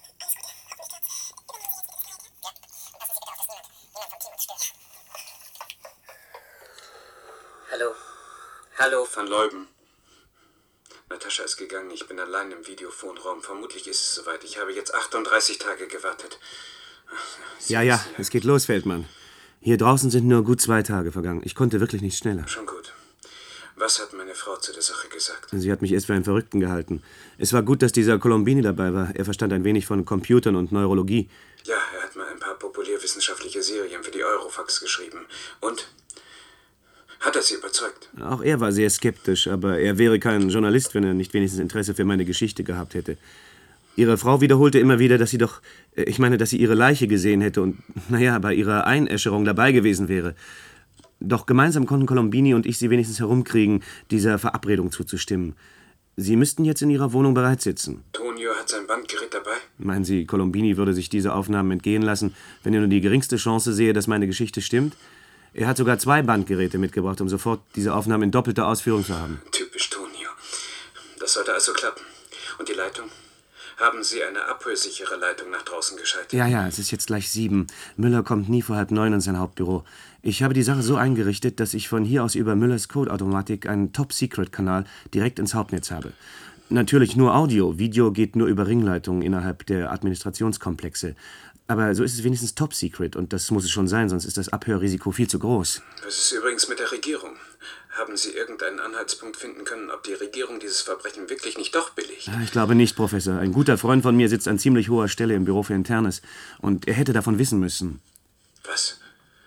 Hallo. Hallo, Van Leuben. Natascha ist gegangen. Ich bin allein im Videophonraum. Vermutlich ist es soweit. Ich habe jetzt achtunddreißig Tage gewartet. Sie ja, ja, es geht los, Feldmann. Hier draußen sind nur gut zwei Tage vergangen. Ich konnte wirklich nicht schneller. Schon gut. Was hat meine Frau zu der Sache gesagt? Sie hat mich erst für einen Verrückten gehalten. Es war gut, dass dieser Colombini dabei war. Er verstand ein wenig von Computern und Neurologie. Ja, er hat mal ein paar populärwissenschaftliche Serien für die Eurofax geschrieben. Und? Hat er Sie überzeugt? Auch er war sehr skeptisch, aber er wäre kein Journalist, wenn er nicht wenigstens Interesse für meine Geschichte gehabt hätte. Ihre Frau wiederholte immer wieder, dass sie doch, ich meine, dass sie ihre Leiche gesehen hätte und, naja, bei ihrer Einäscherung dabei gewesen wäre. Doch gemeinsam konnten Colombini und ich sie wenigstens herumkriegen, dieser Verabredung zuzustimmen. Sie müssten jetzt in ihrer Wohnung bereit sitzen. Tonio hat sein Bandgerät dabei? Meinen Sie, Colombini würde sich diese Aufnahmen entgehen lassen, wenn er nur die geringste Chance sehe, dass meine Geschichte stimmt? Er hat sogar zwei Bandgeräte mitgebracht, um sofort diese Aufnahmen in doppelter Ausführung zu haben. Typisch Tonio. Das sollte also klappen. Und die Leitung? Haben Sie eine abhörsichere Leitung nach draußen geschaltet? Ja, ja, es ist jetzt gleich sieben. Müller kommt nie vor halb neun in sein Hauptbüro. Ich habe die Sache so eingerichtet, dass ich von hier aus über Müllers Codeautomatik einen Top-Secret-Kanal direkt ins Hauptnetz habe. Natürlich nur Audio. Video geht nur über Ringleitungen innerhalb der Administrationskomplexe. Aber so ist es wenigstens Top-Secret und das muss es schon sein, sonst ist das Abhörrisiko viel zu groß. Was ist übrigens mit der Regierung? Haben Sie irgendeinen Anhaltspunkt finden können, ob die Regierung dieses Verbrechen wirklich nicht doch billigt? Ich glaube nicht, Professor. Ein guter Freund von mir sitzt an ziemlich hoher Stelle im Büro für Internes und er hätte davon wissen müssen. Was?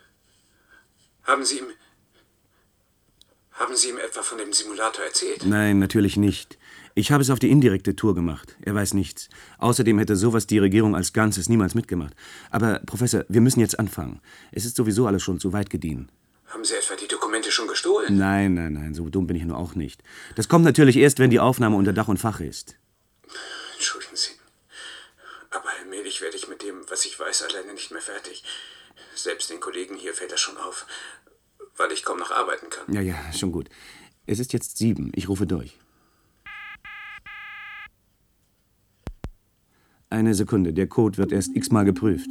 Haben Sie ihm... Haben Sie ihm etwa von dem Simulator erzählt? Nein, natürlich nicht. Ich habe es auf die indirekte Tour gemacht. Er weiß nichts. Außerdem hätte sowas die Regierung als Ganzes niemals mitgemacht. Aber, Professor, wir müssen jetzt anfangen. Es ist sowieso alles schon zu weit gediehen. Haben Sie etwa die Dokumente schon gestohlen? Nein, nein, nein, so dumm bin ich nur auch nicht. Das kommt natürlich erst, wenn die Aufnahme unter Dach und Fach ist. Entschuldigen Sie. Aber allmählich werde ich mit dem, was ich weiß, alleine nicht mehr fertig. Selbst den Kollegen hier fällt das schon auf, weil ich kaum noch arbeiten kann. Ja, ja, schon gut. Es ist jetzt sieben. Ich rufe durch. Eine Sekunde. Der Code wird erst x-mal geprüft.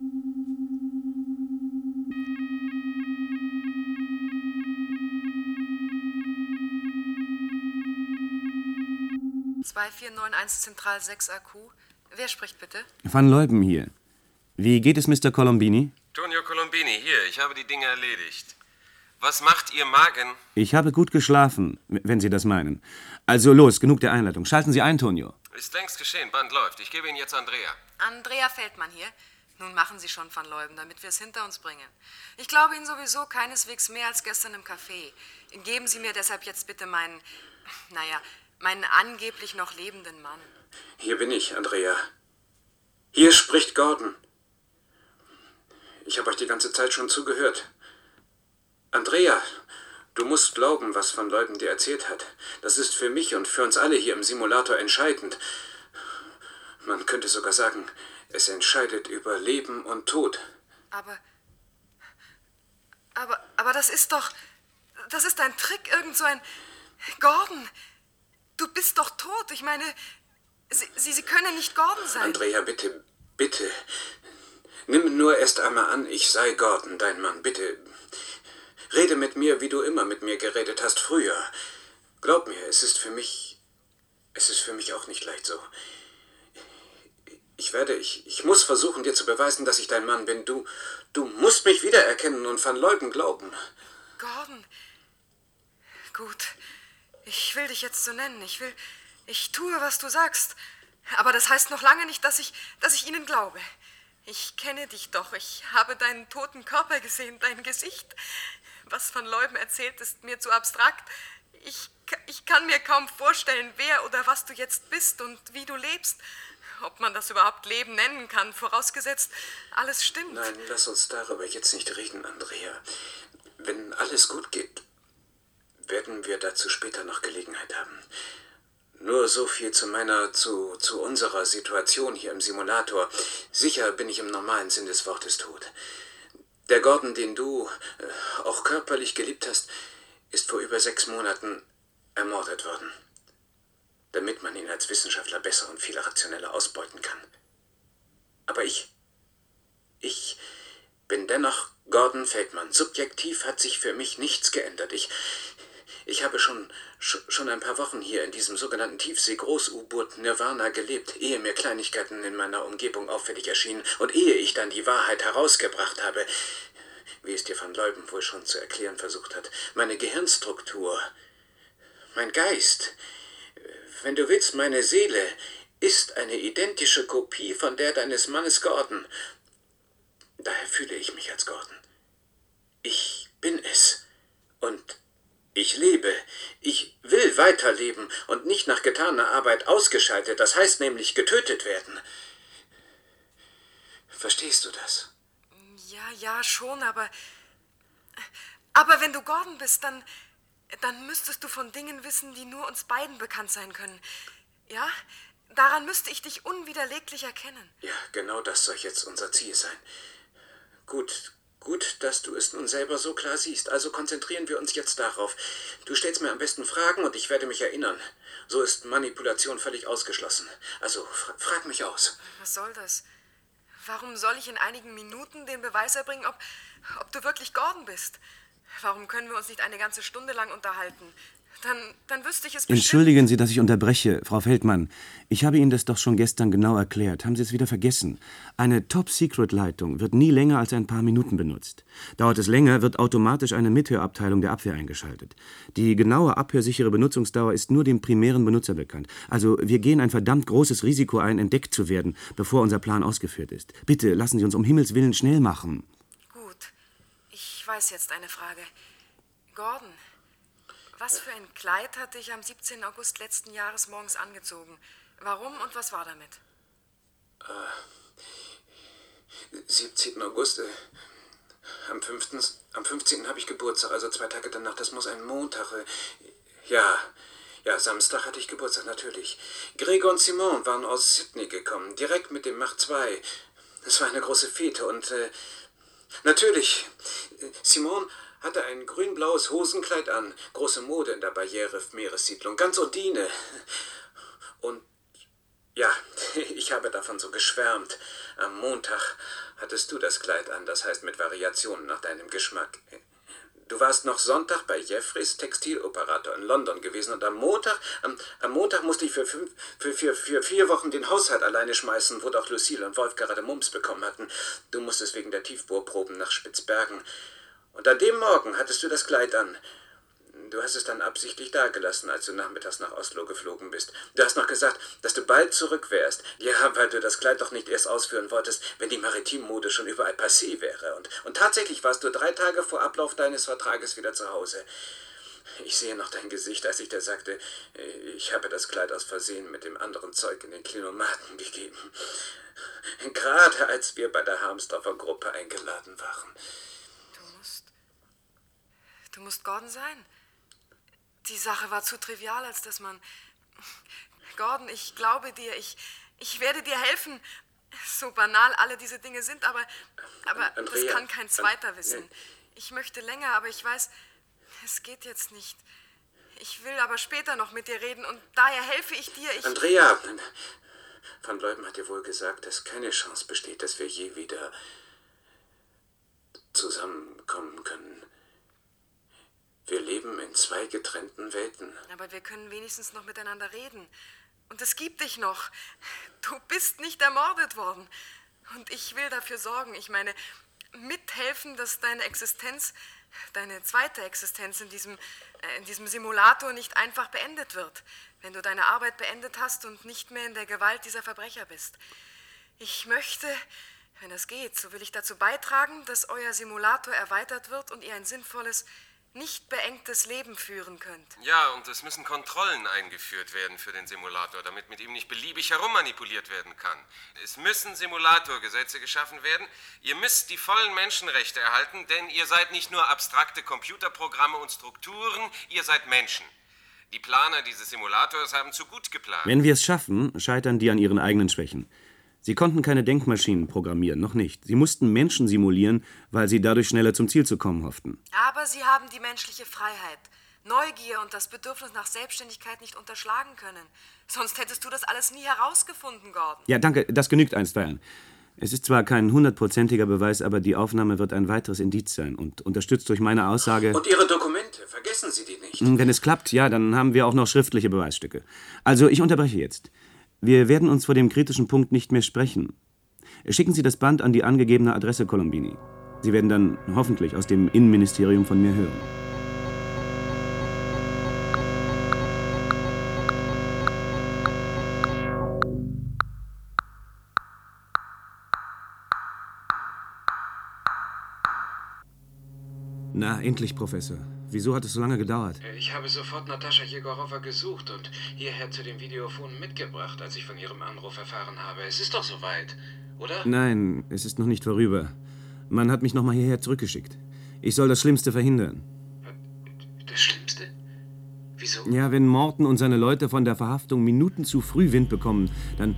zwei vier neun eins Zentral sechs A Q. Wer spricht bitte? Van Leuben hier. Wie geht es, Mister Colombini? Tonio Colombini, hier. Ich habe die Dinge erledigt. Was macht Ihr Magen? Ich habe gut geschlafen, wenn Sie das meinen. Also los, genug der Einleitung. Schalten Sie ein, Tonio. Ist längst geschehen. Band läuft. Ich gebe Ihnen jetzt Andrea. Andrea Feldmann hier. Nun machen Sie schon, Van Leuben, damit wir es hinter uns bringen. Ich glaube Ihnen sowieso keineswegs mehr als gestern im Café. Geben Sie mir deshalb jetzt bitte meinen, naja, meinen angeblich noch lebenden Mann. Hier bin ich, Andrea. Hier spricht Gordon. Ich habe euch die ganze Zeit schon zugehört. Andrea, du musst glauben, was Van Leuben dir erzählt hat. Das ist für mich und für uns alle hier im Simulator entscheidend. Man könnte sogar sagen, es entscheidet über Leben und Tod. Aber, aber, aber das ist doch, das ist ein Trick, irgend so ein... Gordon, du bist doch tot. Ich meine, Sie, Sie, Sie können nicht Gordon sein. Andrea, bitte, bitte. Nimm nur erst einmal an, ich sei Gordon, dein Mann. Bitte, rede mit mir, wie du immer mit mir geredet hast früher. Glaub mir, es ist für mich, es ist für mich auch nicht leicht so. Ich werde, ich, ich muss versuchen, dir zu beweisen, dass ich dein Mann bin. Du, du musst mich wiedererkennen und Van Leuben glauben. Gordon, gut, ich will dich jetzt so nennen. Ich will, ich tue, was du sagst. Aber das heißt noch lange nicht, dass ich, dass ich ihnen glaube. Ich kenne dich doch. Ich habe deinen toten Körper gesehen, dein Gesicht. Was Van Leuben erzählt, ist mir zu abstrakt. Ich, ich kann mir kaum vorstellen, wer oder was du jetzt bist und wie du lebst. Ob man das überhaupt Leben nennen kann, vorausgesetzt, alles stimmt. Nein, lass uns darüber jetzt nicht reden, Andrea. Wenn alles gut geht, werden wir dazu später noch Gelegenheit haben. Nur so viel zu meiner, zu, zu unserer Situation hier im Simulator. Sicher bin ich im normalen Sinn des Wortes tot. Der Gordon, den du äh, auch körperlich geliebt hast, ist vor über sechs Monaten ermordet worden. Damit man ihn als Wissenschaftler besser und viel rationeller ausbeuten kann. Aber ich, ich bin dennoch Gordon Feldmann. Subjektiv hat sich für mich nichts geändert. Ich, ich habe schon, schon ein paar Wochen hier in diesem sogenannten Tiefsee-Groß-U-Boot Nirvana gelebt, ehe mir Kleinigkeiten in meiner Umgebung auffällig erschienen und ehe ich dann die Wahrheit herausgebracht habe, wie es dir Van Leuben wohl schon zu erklären versucht hat. Meine Gehirnstruktur, mein Geist, wenn du willst, meine Seele, ist eine identische Kopie von der deines Mannes Gordon. Daher fühle ich mich als Gordon. Ich bin es. Und ich lebe. Ich will weiterleben und nicht nach getaner Arbeit ausgeschaltet. Das heißt nämlich getötet werden. Verstehst du das? Ja, ja, schon, aber... Aber wenn du Gordon bist, dann... Dann müsstest du von Dingen wissen, die nur uns beiden bekannt sein können. Ja? Daran müsste ich dich unwiderleglich erkennen. Ja, genau das soll jetzt unser Ziel sein. Gut, gut, dass du es nun selber so klar siehst. Also konzentrieren wir uns jetzt darauf. Du stellst mir am besten Fragen und ich werde mich erinnern. So ist Manipulation völlig ausgeschlossen. Also fra- frag mich aus. Was soll das? Warum soll ich in einigen Minuten den Beweis erbringen, ob, ob du wirklich Gordon bist? Warum können wir uns nicht eine ganze Stunde lang unterhalten? Dann, dann wüsste ich es bestimmt. Entschuldigen Sie, dass ich unterbreche, Frau Feldmann. Ich habe Ihnen das doch schon gestern genau erklärt. Haben Sie es wieder vergessen? Eine Top-Secret-Leitung wird nie länger als ein paar Minuten benutzt. Dauert es länger, wird automatisch eine Mithörabteilung der Abwehr eingeschaltet. Die genaue abhörsichere Benutzungsdauer ist nur dem primären Benutzer bekannt. Also wir gehen ein verdammt großes Risiko ein, entdeckt zu werden, bevor unser Plan ausgeführt ist. Bitte lassen Sie uns um Himmels Willen schnell machen. Ich weiß jetzt eine Frage. Gordon, was für ein Kleid hatte ich am siebzehnten August letzten Jahres morgens angezogen? Warum und was war damit? Äh, siebzehnten August? Äh, Am fünften Am fünfzehnten habe ich Geburtstag, also zwei Tage danach. Das muss ein Montag. Äh, ja, ja, Samstag hatte ich Geburtstag, natürlich. Gregor und Simon waren aus Sydney gekommen, direkt mit dem Mach zwei. Es war eine große Fete und äh, natürlich, Simon hatte ein grün-blaues Hosenkleid an, große Mode in der Barriere-Meeressiedlung, ganz Undine. Und ja, ich habe davon so geschwärmt. Am Montag hattest du das Kleid an, das heißt mit Variationen nach deinem Geschmack. Du warst noch Sonntag bei Jeffreys Textiloperator in London gewesen und am Montag, am, am Montag musste ich für, fünf, für, für, für vier Wochen den Haushalt alleine schmeißen, wo doch Lucille und Wolf gerade Mumps bekommen hatten. Du musstest wegen der Tiefbohrproben nach Spitzbergen. Und an dem Morgen hattest du das Kleid an. Du hast es dann absichtlich dagelassen, als du nachmittags nach Oslo geflogen bist. Du hast noch gesagt, dass du bald zurück wärst. Ja, weil du das Kleid doch nicht erst ausführen wolltest, wenn die Maritimmode schon überall passé wäre. Und, und tatsächlich warst du drei Tage vor Ablauf deines Vertrages wieder zu Hause. Ich sehe noch dein Gesicht, als ich dir sagte, ich habe das Kleid aus Versehen mit dem anderen Zeug in den Klinomaten gegeben. Gerade als wir bei der Harmsdorfer Gruppe eingeladen waren. Du musst... Du musst Gordon sein. Die Sache war zu trivial, als dass man... Gordon, ich glaube dir, ich, ich werde dir helfen. So banal alle diese Dinge sind, aber, aber Andrea, das kann kein Zweiter And- wissen. Ich möchte länger, aber ich weiß, es geht jetzt nicht. Ich will aber später noch mit dir reden und daher helfe ich dir. Ich Andrea, Van Leeuwen hat dir wohl gesagt, dass keine Chance besteht, dass wir je wieder zusammenkommen können. Wir leben in zwei getrennten Welten. Aber wir können wenigstens noch miteinander reden. Und es gibt dich noch. Du bist nicht ermordet worden. Und ich will dafür sorgen, ich meine, mithelfen, dass deine Existenz, deine zweite Existenz in diesem, äh, in diesem Simulator nicht einfach beendet wird, wenn du deine Arbeit beendet hast und nicht mehr in der Gewalt dieser Verbrecher bist. Ich möchte, wenn das geht, so will ich dazu beitragen, dass euer Simulator erweitert wird und ihr ein sinnvolles, nicht beengtes Leben führen könnt. Ja, und es müssen Kontrollen eingeführt werden für den Simulator, damit mit ihm nicht beliebig herummanipuliert werden kann. Es müssen Simulatorgesetze geschaffen werden. Ihr müsst die vollen Menschenrechte erhalten, denn ihr seid nicht nur abstrakte Computerprogramme und Strukturen, ihr seid Menschen. Die Planer dieses Simulators haben zu gut geplant. Wenn wir es schaffen, scheitern die an ihren eigenen Schwächen. Sie konnten keine Denkmaschinen programmieren, noch nicht. Sie mussten Menschen simulieren, weil sie dadurch schneller zum Ziel zu kommen hofften. Aber sie haben die menschliche Freiheit, Neugier und das Bedürfnis nach Selbstständigkeit nicht unterschlagen können. Sonst hättest du das alles nie herausgefunden, Gordon. Ja, danke, das genügt einstweilen. Es ist zwar kein hundertprozentiger Beweis, aber die Aufnahme wird ein weiteres Indiz sein und unterstützt durch meine Aussage... Und Ihre Dokumente, vergessen Sie die nicht. Wenn es klappt, ja, dann haben wir auch noch schriftliche Beweisstücke. Also, ich unterbreche jetzt. Wir werden uns vor dem kritischen Punkt nicht mehr sprechen. Schicken Sie das Band an die angegebene Adresse, Colombini. Sie werden dann hoffentlich aus dem Innenministerium von mir hören. Na, endlich, Professor. Wieso hat es so lange gedauert? Ich habe sofort Natascha Jegorowa gesucht und hierher zu den Videophonen mitgebracht, als ich von Ihrem Anruf erfahren habe. Es ist doch soweit, oder? Nein, es ist noch nicht vorüber. Man hat mich nochmal hierher zurückgeschickt. Ich soll das Schlimmste verhindern. Das Schlimmste? Wieso? Ja, wenn Morton und seine Leute von der Verhaftung Minuten zu früh Wind bekommen, dann...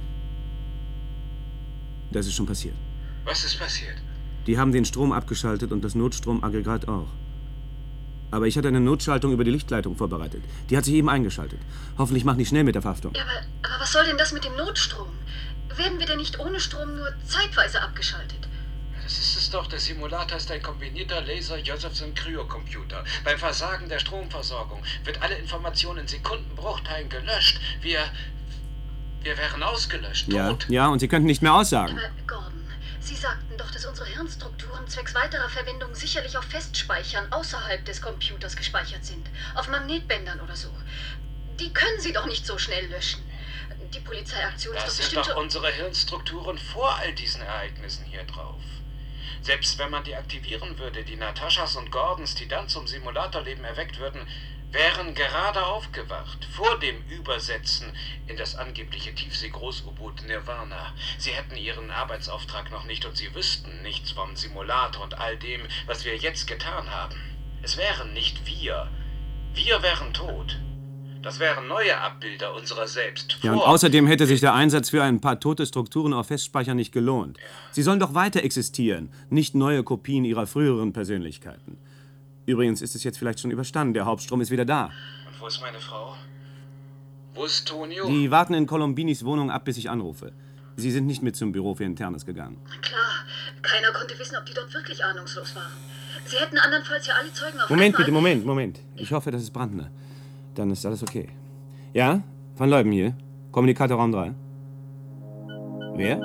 Das ist schon passiert. Was ist passiert? Die haben den Strom abgeschaltet und das Notstromaggregat auch. Aber ich hatte eine Notschaltung über die Lichtleitung vorbereitet. Die hat sich eben eingeschaltet. Hoffentlich machen die schnell mit der Verhaftung. Ja, aber, aber was soll denn das mit dem Notstrom? Werden wir denn nicht ohne Strom nur zeitweise abgeschaltet? Das ist es doch. Der Simulator ist ein kombinierter Laser-Josephson-Kryocomputer. Beim Versagen der Stromversorgung wird alle Informationen in Sekundenbruchteilen gelöscht. Wir... wir wären ausgelöscht, tot. Ja, ja, und Sie könnten nicht mehr aussagen. Aber Gordon, Sie sagten doch, dass unsere Hirnstrukturen zwecks weiterer Verwendung sicherlich auf Festspeichern außerhalb des Computers gespeichert sind. Auf Magnetbändern oder so. Die können Sie doch nicht so schnell löschen. Die Polizeiaktion ist doch Das bestimmt... sind doch unsere Hirnstrukturen vor all diesen Ereignissen hier drauf. Selbst wenn man die aktivieren würde, die Nataschas und Gordons, die dann zum Simulatorleben erweckt würden, wären gerade aufgewacht, vor dem Übersetzen in das angebliche Tiefsee-Groß-U-Boot Nirvana. Sie hätten ihren Arbeitsauftrag noch nicht und sie wüssten nichts vom Simulator und all dem, was wir jetzt getan haben. Es wären nicht wir. Wir wären tot. Das wären neue Abbilder unserer selbst. Ja, und außerdem hätte sich der Einsatz für ein paar tote Strukturen auf Festspeicher nicht gelohnt. Sie sollen doch weiter existieren, nicht neue Kopien ihrer früheren Persönlichkeiten. Übrigens ist es jetzt vielleicht schon überstanden, der Hauptstrom ist wieder da. Und wo ist meine Frau? Wo ist Tonio? Die warten in Colombinis Wohnung ab, bis ich anrufe. Sie sind nicht mit zum Büro für Internes gegangen. Klar, keiner konnte wissen, ob die dort wirklich ahnungslos war. Sie hätten andernfalls ja alle Zeugen auf Moment, einmal... bitte, Moment, Moment. Ich hoffe, das ist Brandner. Dann ist alles okay. Ja? Van Leuben hier. Kommunikator Raum drei. Wer?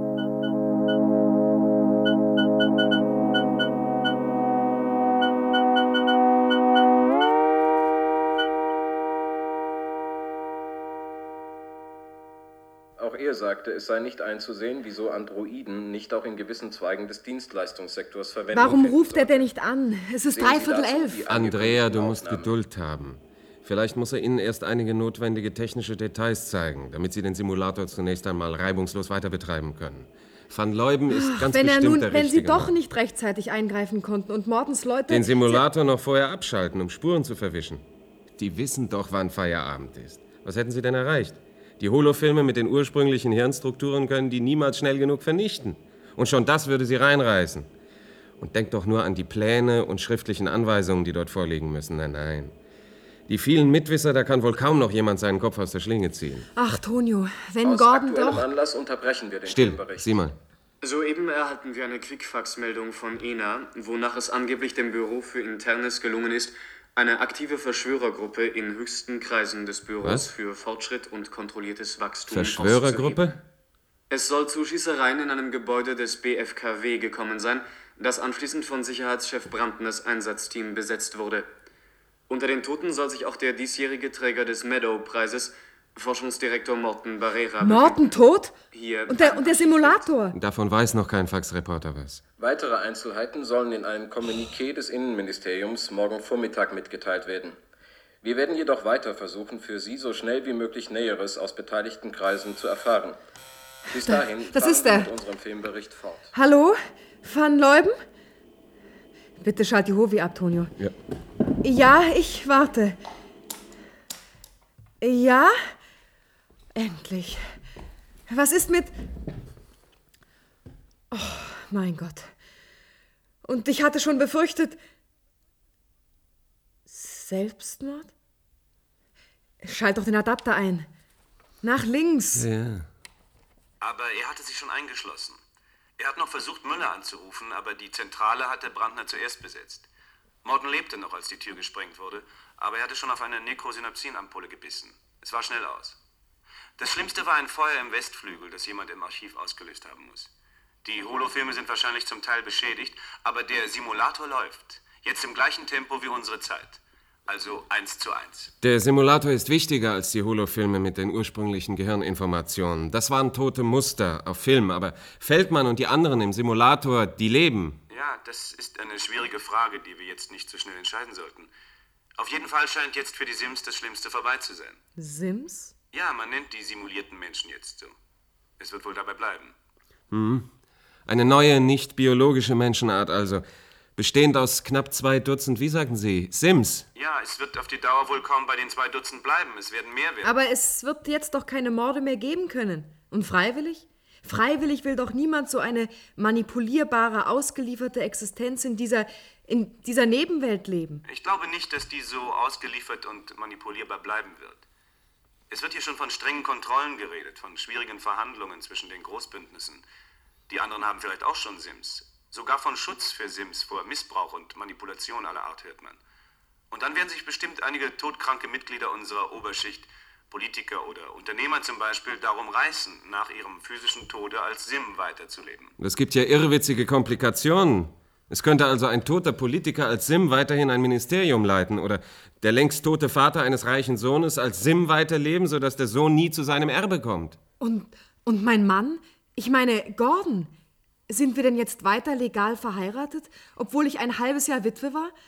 Auch er sagte, es sei nicht einzusehen, wieso Androiden nicht auch in gewissen Zweigen des Dienstleistungssektors Verwendung Warum finden ruft er denn nicht an? Es ist dreiviertel elf. Andrea, du musst Geduld haben. Vielleicht muss er Ihnen erst einige notwendige technische Details zeigen, damit Sie den Simulator zunächst einmal reibungslos weiter betreiben können. Van Leuben ist ganz wenn er bestimmt nun, der Wenn richtige Sie doch Mann. nicht rechtzeitig eingreifen konnten und Mortens Leute... Den Simulator noch vorher abschalten, um Spuren zu verwischen. Die wissen doch, wann Feierabend ist. Was hätten Sie denn erreicht? Die Holofilme mit den ursprünglichen Hirnstrukturen können die niemals schnell genug vernichten. Und schon das würde sie reinreißen. Und denkt doch nur an die Pläne und schriftlichen Anweisungen, die dort vorliegen müssen. Nein, nein. Die vielen Mitwisser, da kann wohl kaum noch jemand seinen Kopf aus der Schlinge ziehen. Ach, Tonio, wenn Aus Gordon aktuellem doch... Anlass unterbrechen wir den Still, Filmbericht. sieh mal. Soeben erhalten wir eine Quickfax-Meldung von E N A, wonach es angeblich dem Büro für Internes gelungen ist, eine aktive Verschwörergruppe in höchsten Kreisen des Büros Was? für Fortschritt und kontrolliertes Wachstum Verschwörergruppe? auszuheben. Es soll zu Schießereien in einem Gebäude des B F K W gekommen sein, das anschließend von Sicherheitschef Brandners Einsatzteam besetzt wurde. Unter den Toten soll sich auch der diesjährige Träger des Meadow-Preises, Forschungsdirektor Morten Barrera, Morten tot? Hier Und der, und der Simulator? Davon weiß noch kein Faxreporter was. Weitere Einzelheiten sollen in einem Kommuniqué des Innenministeriums morgen Vormittag mitgeteilt werden. Wir werden jedoch weiter versuchen, für Sie so schnell wie möglich Näheres aus beteiligten Kreisen zu erfahren. Bis Da- dahin das fahren ist wir er. mit unserem Filmbericht fort. Hallo? Van Leuben? Bitte schalt die Hovi ab, Tonio. Ja. Ja, ich warte. Ja? Endlich. Was ist mit... Oh, mein Gott. Und ich hatte schon befürchtet... Selbstmord? Schalt doch den Adapter ein. Nach links. Ja. Aber er hatte sich schon eingeschlossen. Er hat noch versucht, Müller anzurufen, aber die Zentrale hatte Brandner zuerst besetzt. Morten lebte noch, als die Tür gesprengt wurde, aber er hatte schon auf eine Nekrosynapsin-Ampulle gebissen. Es war schnell aus. Das Schlimmste war ein Feuer im Westflügel, das jemand im Archiv ausgelöst haben muss. Die Holofilme sind wahrscheinlich zum Teil beschädigt, aber der Simulator läuft. Jetzt im gleichen Tempo wie unsere Zeit. Also eins zu eins. Der Simulator ist wichtiger als die Holofilme mit den ursprünglichen Gehirninformationen. Das waren tote Muster auf Film, aber Feldmann und die anderen im Simulator, die leben. Ja, das ist eine schwierige Frage, die wir jetzt nicht so schnell entscheiden sollten. Auf jeden Fall scheint jetzt für die Sims das Schlimmste vorbei zu sein. Sims? Ja, man nennt die simulierten Menschen jetzt so. Es wird wohl dabei bleiben. Hm. Eine neue, nicht biologische Menschenart also. Bestehend aus knapp zwei Dutzend, wie sagen Sie, Sims. Ja, es wird auf die Dauer wohl kaum bei den zwei Dutzend bleiben. Es werden mehr werden. Aber es wird jetzt doch keine Morde mehr geben können. Und freiwillig? Freiwillig will doch niemand so eine manipulierbare, ausgelieferte Existenz in dieser, in dieser Nebenwelt leben. Ich glaube nicht, dass die so ausgeliefert und manipulierbar bleiben wird. Es wird hier schon von strengen Kontrollen geredet, von schwierigen Verhandlungen zwischen den Großbündnissen. Die anderen haben vielleicht auch schon Sims. Sogar von Schutz für Sims vor Missbrauch und Manipulation aller Art hört man. Und dann werden sich bestimmt einige todkranke Mitglieder unserer Oberschicht, Politiker oder Unternehmer zum Beispiel, darum reißen, nach ihrem physischen Tode als Sim weiterzuleben. Es gibt ja irrwitzige Komplikationen. Es könnte also ein toter Politiker als Sim weiterhin ein Ministerium leiten oder der längst tote Vater eines reichen Sohnes als Sim weiterleben, sodass der Sohn nie zu seinem Erbe kommt. Und, und mein Mann? Ich meine, Gordon. Sind wir denn jetzt weiter legal verheiratet, obwohl ich ein halbes Jahr Witwe war?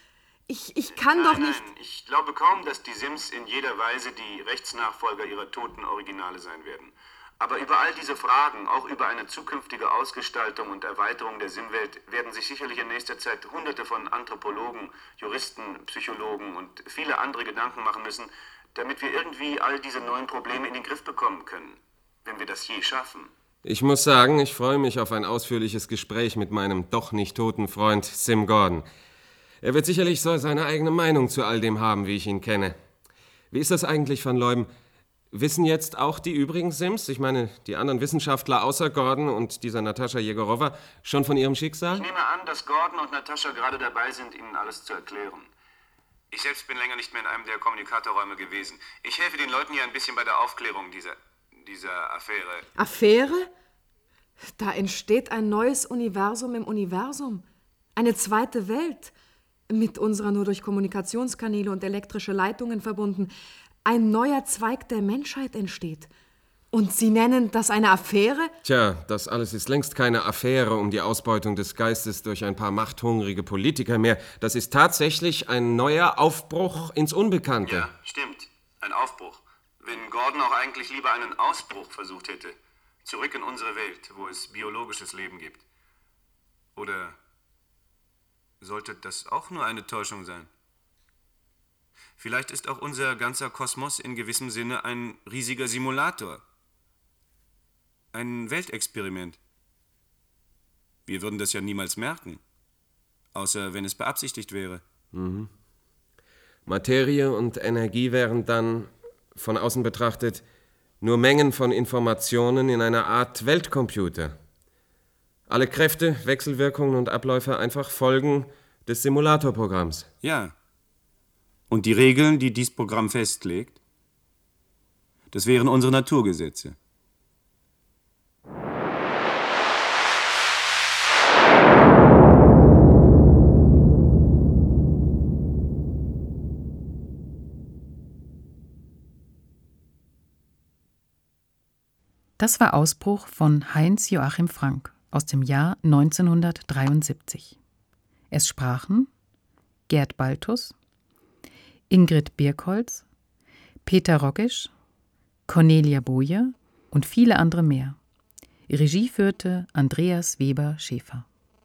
Ich, ich kann nein, doch nicht... Nein, ich glaube kaum, dass die Sims in jeder Weise die Rechtsnachfolger ihrer toten Originale sein werden. Aber über all diese Fragen, auch über eine zukünftige Ausgestaltung und Erweiterung der Sim-Welt, werden sich sicherlich in nächster Zeit Hunderte von Anthropologen, Juristen, Psychologen und viele andere Gedanken machen müssen, damit wir irgendwie all diese neuen Probleme in den Griff bekommen können, wenn wir das je schaffen. Ich muss sagen, ich freue mich auf ein ausführliches Gespräch mit meinem doch nicht toten Freund Sim Gordon. Er wird sicherlich so seine eigene Meinung zu all dem haben, wie ich ihn kenne. Wie ist das eigentlich, Van Leeuwen? Wissen jetzt auch die übrigen Sims, ich meine die anderen Wissenschaftler außer Gordon und dieser Natascha Jegorova, schon von ihrem Schicksal? Ich nehme an, dass Gordon und Natascha gerade dabei sind, Ihnen alles zu erklären. Ich selbst bin länger nicht mehr in einem der Kommunikatorräume gewesen. Ich helfe den Leuten hier ein bisschen bei der Aufklärung dieser, dieser Affäre. Affäre? Da entsteht ein neues Universum im Universum. Eine zweite Welt. Mit unserer nur durch Kommunikationskanäle und elektrische Leitungen verbunden. Ein neuer Zweig der Menschheit entsteht. Und Sie nennen das eine Affäre? Tja, das alles ist längst keine Affäre um die Ausbeutung des Geistes durch ein paar machthungrige Politiker mehr. Das ist tatsächlich ein neuer Aufbruch ins Unbekannte. Ja, stimmt. Ein Aufbruch. Wenn Gordon auch eigentlich lieber einen Ausbruch versucht hätte. Zurück in unsere Welt, wo es biologisches Leben gibt. Oder sollte das auch nur eine Täuschung sein? Vielleicht ist auch unser ganzer Kosmos in gewissem Sinne ein riesiger Simulator. Ein Weltexperiment. Wir würden das ja niemals merken. Außer wenn es beabsichtigt wäre. Mhm. Materie und Energie wären dann, von außen betrachtet, nur Mengen von Informationen in einer Art Weltcomputer. Alle Kräfte, Wechselwirkungen und Abläufe einfach Folgen des Simulatorprogramms. Ja. Und die Regeln, die dies Programm festlegt, das wären unsere Naturgesetze. Das war Ausbruch von Heinz Joachim Frank aus dem Jahr neunzehnhundertdreiundsiebzig. Es sprachen Gerd Baltus, Ingrid Birkholz, Peter Roggisch, Cornelia Boje und viele andere mehr. Regie führte Andreas Weber-Schäfer.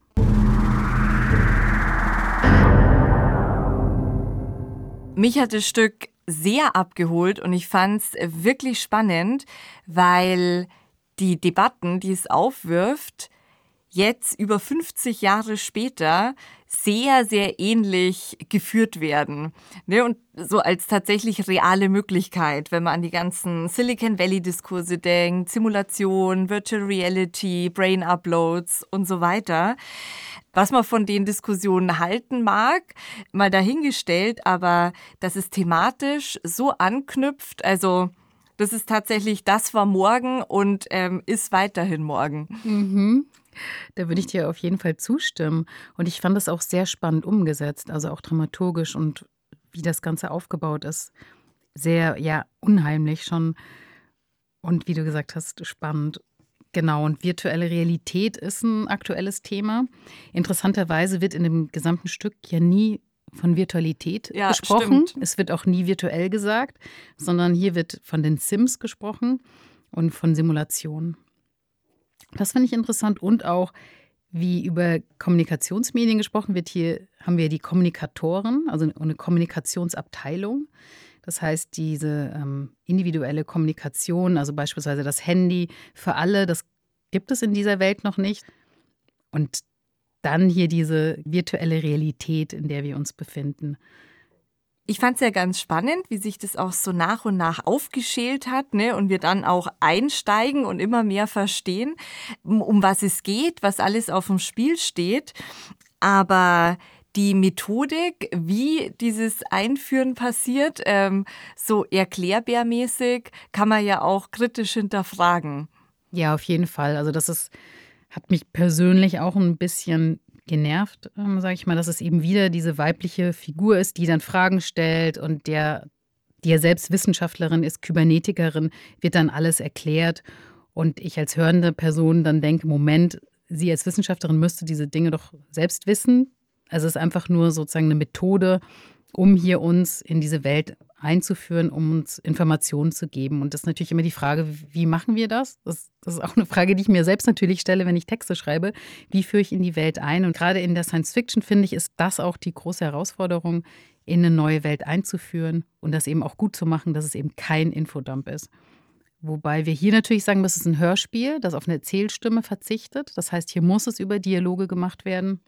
Mich hat das Stück sehr abgeholt und ich fand es wirklich spannend, weil die Debatten, die es aufwirft, jetzt über fünfzig Jahre später sehr, sehr ähnlich geführt werden. Ne? Und so als tatsächlich reale Möglichkeit, wenn man an die ganzen Silicon Valley-Diskurse denkt, Simulation, Virtual Reality, Brain Uploads und so weiter. Was man von den Diskussionen halten mag, mal dahingestellt, aber dass es thematisch so anknüpft, also das ist tatsächlich, das war morgen und ähm, ist weiterhin morgen. Mhm. Da würde ich dir auf jeden Fall zustimmen. Und ich fand das auch sehr spannend umgesetzt, also auch dramaturgisch und wie das Ganze aufgebaut ist. Sehr, ja, unheimlich schon. Und wie du gesagt hast, spannend. Genau, und virtuelle Realität ist ein aktuelles Thema. Interessanterweise wird in dem gesamten Stück ja nie von Virtualität ja, gesprochen. Stimmt. Es wird auch nie virtuell gesagt, sondern hier wird von den Sims gesprochen und von Simulationen. Das finde ich interessant und auch, wie über Kommunikationsmedien gesprochen wird. Hier haben wir die Kommunikatoren, also eine Kommunikationsabteilung. Das heißt, diese ähm, individuelle Kommunikation, also beispielsweise das Handy für alle, das gibt es in dieser Welt noch nicht. Und dann hier diese virtuelle Realität, in der wir uns befinden. Ich fand es ja ganz spannend, wie sich das auch so nach und nach aufgeschält hat, ne? Und wir dann auch einsteigen und immer mehr verstehen, um, um was es geht, was alles auf dem Spiel steht. Aber die Methodik, wie dieses Einführen passiert, ähm, so erklärbärmäßig, kann man ja auch kritisch hinterfragen. Ja, auf jeden Fall. Also das ist, hat mich persönlich auch ein bisschen genervt, ähm, sage ich mal, dass es eben wieder diese weibliche Figur ist, die dann Fragen stellt und der, die ja selbst Wissenschaftlerin ist, Kybernetikerin, wird dann alles erklärt. Und ich als hörende Person dann denke, Moment, sie als Wissenschaftlerin müsste diese Dinge doch selbst wissen. Also es ist einfach nur sozusagen eine Methode, um hier uns in diese Welt einzuführen, um uns Informationen zu geben. Und das ist natürlich immer die Frage, wie machen wir das? das? Das ist auch eine Frage, die ich mir selbst natürlich stelle, wenn ich Texte schreibe. Wie führe ich in die Welt ein? Und gerade in der Science-Fiction, finde ich, ist das auch die große Herausforderung, in eine neue Welt einzuführen und das eben auch gut zu machen, dass es eben kein Infodump ist. Wobei wir hier natürlich sagen, das ist ein Hörspiel, das auf eine Erzählstimme verzichtet. Das heißt, hier muss es über Dialoge gemacht werden.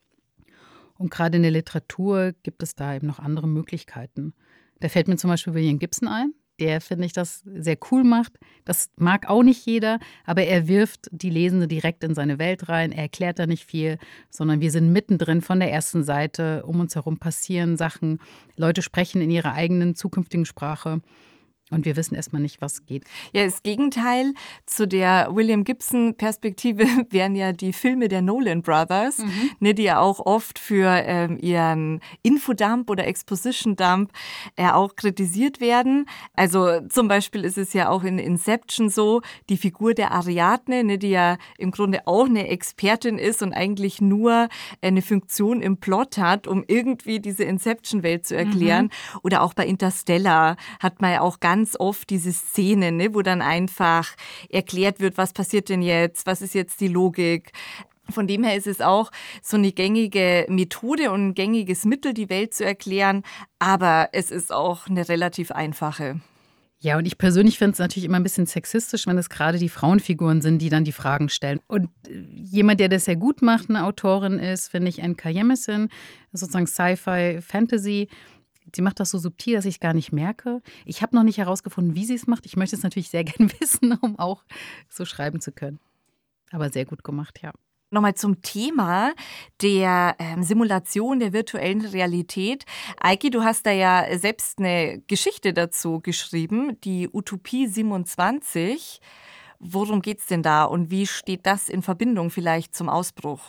Und gerade in der Literatur gibt es da eben noch andere Möglichkeiten. Da fällt mir zum Beispiel William Gibson ein. Der, finde ich, das sehr cool macht. Das mag auch nicht jeder, aber er wirft die Lesende direkt in seine Welt rein. Er erklärt da nicht viel, sondern wir sind mittendrin von der ersten Seite. Um uns herum passieren Sachen. Leute sprechen in ihrer eigenen zukünftigen Sprache. Und wir wissen erstmal nicht, was geht. Ja, das Gegenteil zu der William Gibson-Perspektive wären ja die Filme der Nolan Brothers, mhm. ne, die ja auch oft für ähm, ihren Infodump oder Exposition-Dump äh, auch kritisiert werden. Also zum Beispiel ist es ja auch in Inception so, die Figur der Ariadne, ne, die ja im Grunde auch eine Expertin ist und eigentlich nur eine Funktion im Plot hat, um irgendwie diese Inception-Welt zu erklären. Mhm. Oder auch bei Interstellar hat man ja auch ganz Ganz oft diese Szenen, ne, wo dann einfach erklärt wird, was passiert denn jetzt, was ist jetzt die Logik. Von dem her ist es auch so eine gängige Methode und ein gängiges Mittel, die Welt zu erklären, aber es ist auch eine relativ einfache. Ja, und ich persönlich finde es natürlich immer ein bisschen sexistisch, wenn es gerade die Frauenfiguren sind, die dann die Fragen stellen. Und jemand, der das sehr gut macht, eine Autorin ist, finde ich N K Jemisin, sozusagen Sci-Fi, Fantasy. Sie macht das so subtil, dass ich es gar nicht merke. Ich habe noch nicht herausgefunden, wie sie es macht. Ich möchte es natürlich sehr gerne wissen, um auch so schreiben zu können. Aber sehr gut gemacht, ja. Nochmal zum Thema der ähm, Simulation der virtuellen Realität. Eiki, du hast da ja selbst eine Geschichte dazu geschrieben, die Utopie siebenundzwanzig. Worum geht's denn da und wie steht das in Verbindung vielleicht zum Ausbruch?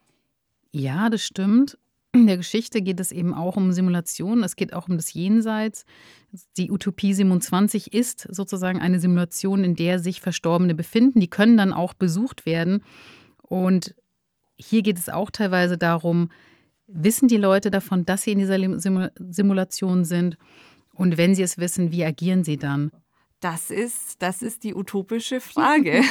Ja, das stimmt. In der Geschichte geht es eben auch um Simulationen, es geht auch um das Jenseits. Die Utopie siebenundzwanzig ist sozusagen eine Simulation, in der sich Verstorbene befinden. Die können dann auch besucht werden. Und hier geht es auch teilweise darum, wissen die Leute davon, dass sie in dieser Simulation sind? Und wenn sie es wissen, wie agieren sie dann? Das ist, das ist die utopische Frage.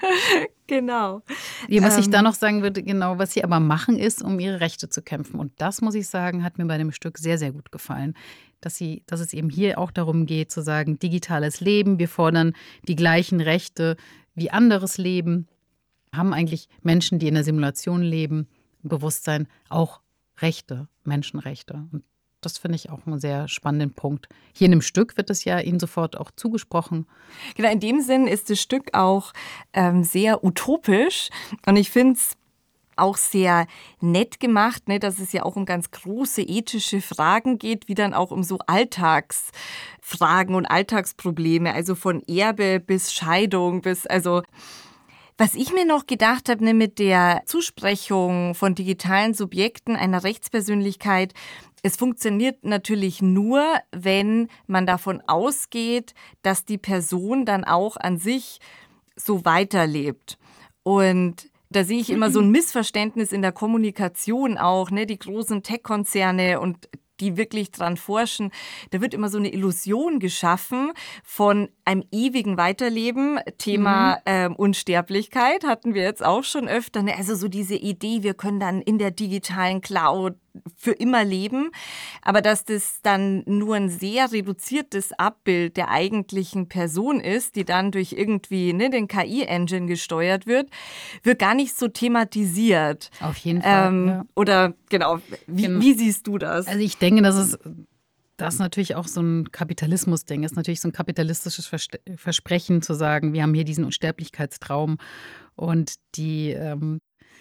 Genau. Ja, was ähm, ich da noch sagen würde, genau, was sie aber machen, ist, um ihre Rechte zu kämpfen. Und das, muss ich sagen, hat mir bei dem Stück sehr, sehr gut gefallen. Dass, sie, dass es eben hier auch darum geht, zu sagen, digitales Leben, wir fordern die gleichen Rechte wie anderes Leben. Haben eigentlich Menschen, die in der Simulation leben, im Bewusstsein auch Rechte, Menschenrechte. Und das finde ich auch einen sehr spannenden Punkt. Hier in dem Stück wird es ja Ihnen sofort auch zugesprochen. Genau, in dem Sinn ist das Stück auch ähm, sehr utopisch. Und ich finde es auch sehr nett gemacht, ne, dass es ja auch um ganz große ethische Fragen geht, wie dann auch um so Alltagsfragen und Alltagsprobleme, also von Erbe bis Scheidung bis, also was ich mir noch gedacht habe, ne, mit der Zusprechung von digitalen Subjekten einer Rechtspersönlichkeit, es funktioniert natürlich nur, wenn man davon ausgeht, dass die Person dann auch an sich so weiterlebt. Und da sehe ich immer so ein Missverständnis in der Kommunikation auch, ne, die großen Tech-Konzerne und die wirklich dran forschen, da wird immer so eine Illusion geschaffen von einem ewigen Weiterleben. Thema mhm. ähm, Unsterblichkeit hatten wir jetzt auch schon öfter. Ne? Also so diese Idee, wir können dann in der digitalen Cloud für immer leben. Aber dass das dann nur ein sehr reduziertes Abbild der eigentlichen Person ist, die dann durch irgendwie ne, den K I-Engine gesteuert wird, wird gar nicht so thematisiert. Auf jeden Fall. Ähm, ja. Oder genau, wie, genau, wie siehst du das? Also ich denke, dass es das natürlich auch so ein Kapitalismus-Ding ist, natürlich so ein kapitalistisches Versprechen zu sagen, wir haben hier diesen Unsterblichkeitstraum und die ähm,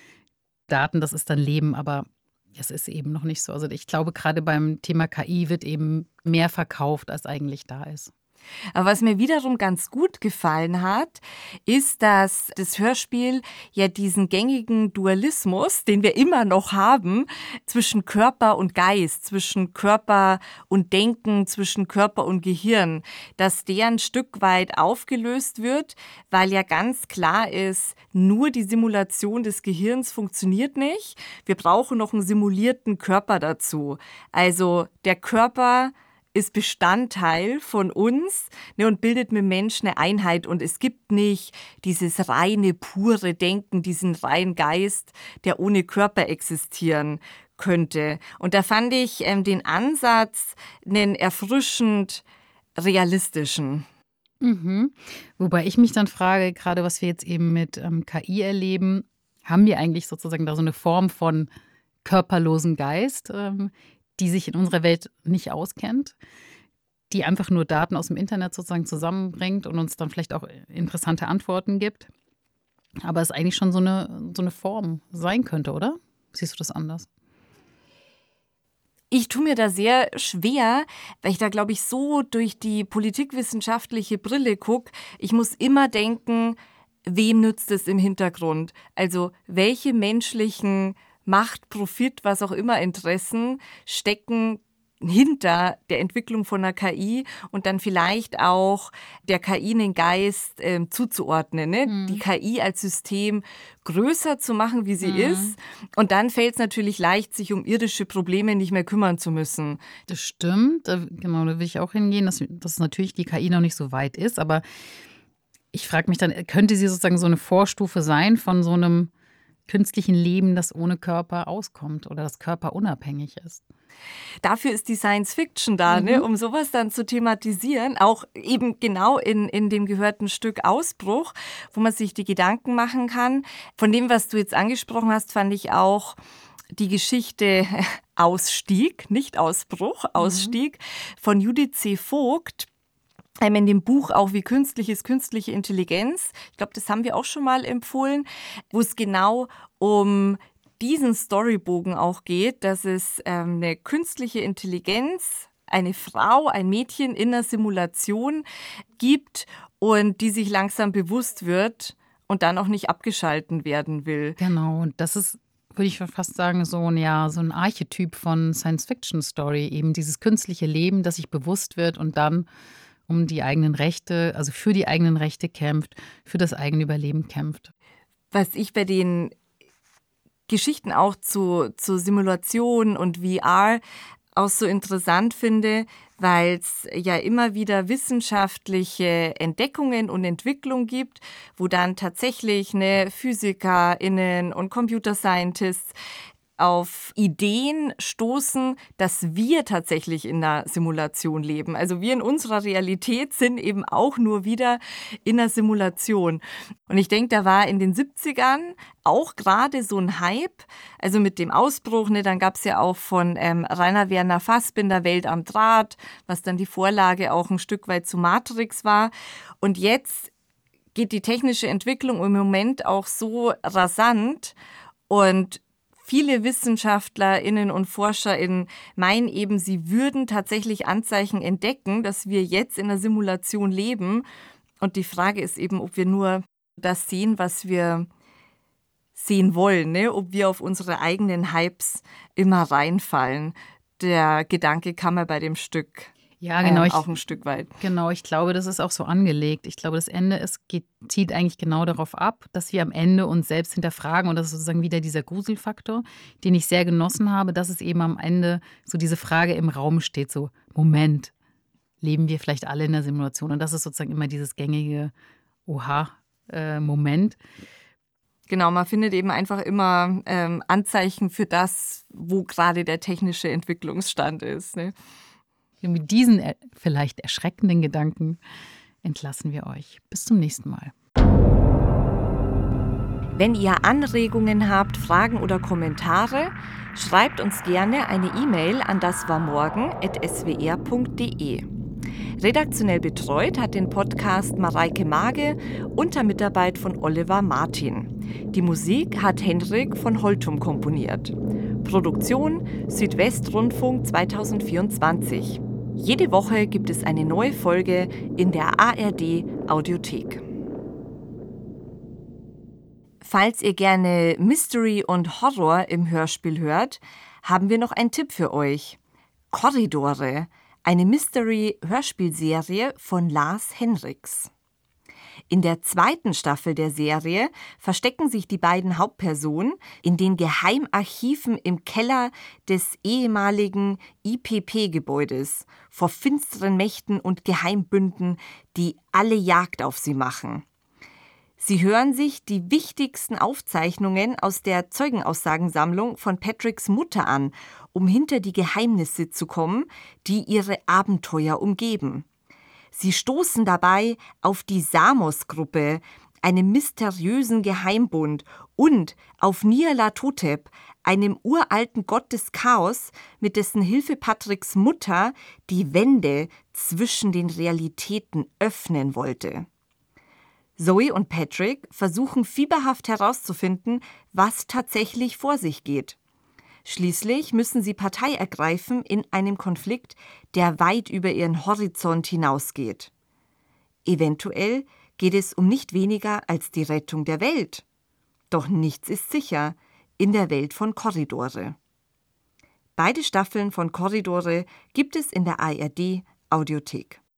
Daten, das ist dann Leben, aber das ist eben noch nicht so. Also ich glaube, gerade beim Thema K I wird eben mehr verkauft, als eigentlich da ist. Aber was mir wiederum ganz gut gefallen hat, ist, dass das Hörspiel ja diesen gängigen Dualismus, den wir immer noch haben, zwischen Körper und Geist, zwischen Körper und Denken, zwischen Körper und Gehirn, dass der ein Stück weit aufgelöst wird, weil ja ganz klar ist, nur die Simulation des Gehirns funktioniert nicht. Wir brauchen noch einen simulierten Körper dazu. Also der Körper ist Bestandteil von uns, ne, und bildet mit dem Menschen eine Einheit. Und es gibt nicht dieses reine, pure Denken, diesen reinen Geist, der ohne Körper existieren könnte. Und da fand ich ähm, den Ansatz einen erfrischend realistischen. Mhm. Wobei ich mich dann frage, gerade was wir jetzt eben mit ähm, K I erleben, haben wir eigentlich sozusagen da so eine Form von körperlosen Geist, ähm, die sich in unserer Welt nicht auskennt, die einfach nur Daten aus dem Internet sozusagen zusammenbringt und uns dann vielleicht auch interessante Antworten gibt. Aber es eigentlich schon so eine, so eine Form sein könnte, oder? Siehst du das anders? Ich tue mir da sehr schwer, weil ich da, glaube ich, so durch die politikwissenschaftliche Brille gucke. Ich muss immer denken, wem nützt es im Hintergrund? Also welche menschlichen Macht, Profit, was auch immer Interessen stecken hinter der Entwicklung von einer K I und dann vielleicht auch der K I einen Geist äh, zuzuordnen. Ne? Mhm. Die K I als System größer zu machen, wie sie mhm. ist. Und dann fällt es natürlich leicht, sich um irdische Probleme nicht mehr kümmern zu müssen. Das stimmt. Genau, da will ich auch hingehen, dass, dass natürlich die K I noch nicht so weit ist. Aber ich frage mich dann, könnte sie sozusagen so eine Vorstufe sein von so einem künstlichen Leben, das ohne Körper auskommt oder das körperunabhängig ist? Dafür ist die Science Fiction da, mhm. ne, um sowas dann zu thematisieren, auch eben genau in, in dem gehörten Stück Ausbruch, wo man sich die Gedanken machen kann. Von dem, was du jetzt angesprochen hast, fand ich auch die Geschichte Ausstieg, nicht Ausbruch, Ausstieg mhm. von Judith C. Vogt. In dem Buch auch Wie künstlich ist künstliche Intelligenz. Ich glaube, das haben wir auch schon mal empfohlen, wo es genau um diesen Storybogen auch geht, dass es ähm, eine künstliche Intelligenz, eine Frau, ein Mädchen in einer Simulation gibt und die sich langsam bewusst wird und dann auch nicht abgeschalten werden will. Genau, und das ist, würde ich fast sagen, so ein, ja, so ein Archetyp von Science-Fiction-Story, eben dieses künstliche Leben, das sich bewusst wird und dann um die eigenen Rechte, also für die eigenen Rechte kämpft, für das eigene Überleben kämpft. Was ich bei den Geschichten auch zu, zu Simulation und V R auch so interessant finde, weil es ja immer wieder wissenschaftliche Entdeckungen und Entwicklung gibt, wo dann tatsächlich eine PhysikerInnen und Computer Scientists auf Ideen stoßen, dass wir tatsächlich in einer Simulation leben. Also wir in unserer Realität sind eben auch nur wieder in einer Simulation. Und ich denke, da war in den siebzigern auch gerade so ein Hype, also mit dem Ausbruch, ne, dann gab es ja auch von ähm, Rainer Werner Fassbinder Welt am Draht, was dann die Vorlage auch ein Stück weit zu Matrix war. Und jetzt geht die technische Entwicklung im Moment auch so rasant und viele WissenschaftlerInnen und ForscherInnen meinen eben, sie würden tatsächlich Anzeichen entdecken, dass wir jetzt in einer Simulation leben. Und die Frage ist eben, ob wir nur das sehen, was wir sehen wollen, ne? Ob wir auf unsere eigenen Hypes immer reinfallen. Der Gedanke kam mir bei dem Stück ja, genau, ähm, ich, auch ein Stück weit. Genau, ich glaube, das ist auch so angelegt. Ich glaube, das Ende es geht, zielt eigentlich genau darauf ab, dass wir am Ende uns selbst hinterfragen. Und das ist sozusagen wieder dieser Gruselfaktor, den ich sehr genossen habe, dass es eben am Ende so diese Frage im Raum steht, so Moment, leben wir vielleicht alle in der Simulation? Und das ist sozusagen immer dieses gängige Oha-Moment. Genau, man findet eben einfach immer ähm, Anzeichen für das, wo gerade der technische Entwicklungsstand ist, ne? Mit diesen vielleicht erschreckenden Gedanken entlassen wir euch. Bis zum nächsten Mal. Wenn ihr Anregungen habt, Fragen oder Kommentare, schreibt uns gerne eine E-Mail an daswarmorgen at s w r punkt d e. Redaktionell betreut hat den Podcast Mareike Mage unter Mitarbeit von Oliver Martin. Die Musik hat Henrik von Holtum komponiert. Produktion Südwestrundfunk zweitausendvierundzwanzig. Jede Woche gibt es eine neue Folge in der A R D Audiothek. Falls ihr gerne Mystery und Horror im Hörspiel hört, haben wir noch einen Tipp für euch. Korridore, eine Mystery-Hörspielserie von Lars Henriks. In der zweiten Staffel der Serie verstecken sich die beiden Hauptpersonen in den Geheimarchiven im Keller des ehemaligen I P P-Gebäudes vor finsteren Mächten und Geheimbünden, die alle Jagd auf sie machen. Sie hören sich die wichtigsten Aufzeichnungen aus der Zeugenaussagensammlung von Patricks Mutter an, um hinter die Geheimnisse zu kommen, die ihre Abenteuer umgeben. Sie stoßen dabei auf die Samos-Gruppe, einem mysteriösen Geheimbund, und auf Nyarlathotep, einem uralten Gott des Chaos, mit dessen Hilfe Patricks Mutter die Wände zwischen den Realitäten öffnen wollte. Zoe und Patrick versuchen fieberhaft herauszufinden, was tatsächlich vor sich geht. Schließlich müssen sie Partei ergreifen in einem Konflikt, der weit über ihren Horizont hinausgeht. Eventuell geht es um nicht weniger als die Rettung der Welt. Doch nichts ist sicher in der Welt von Korridore. Beide Staffeln von Korridore gibt es in der A R D Audiothek.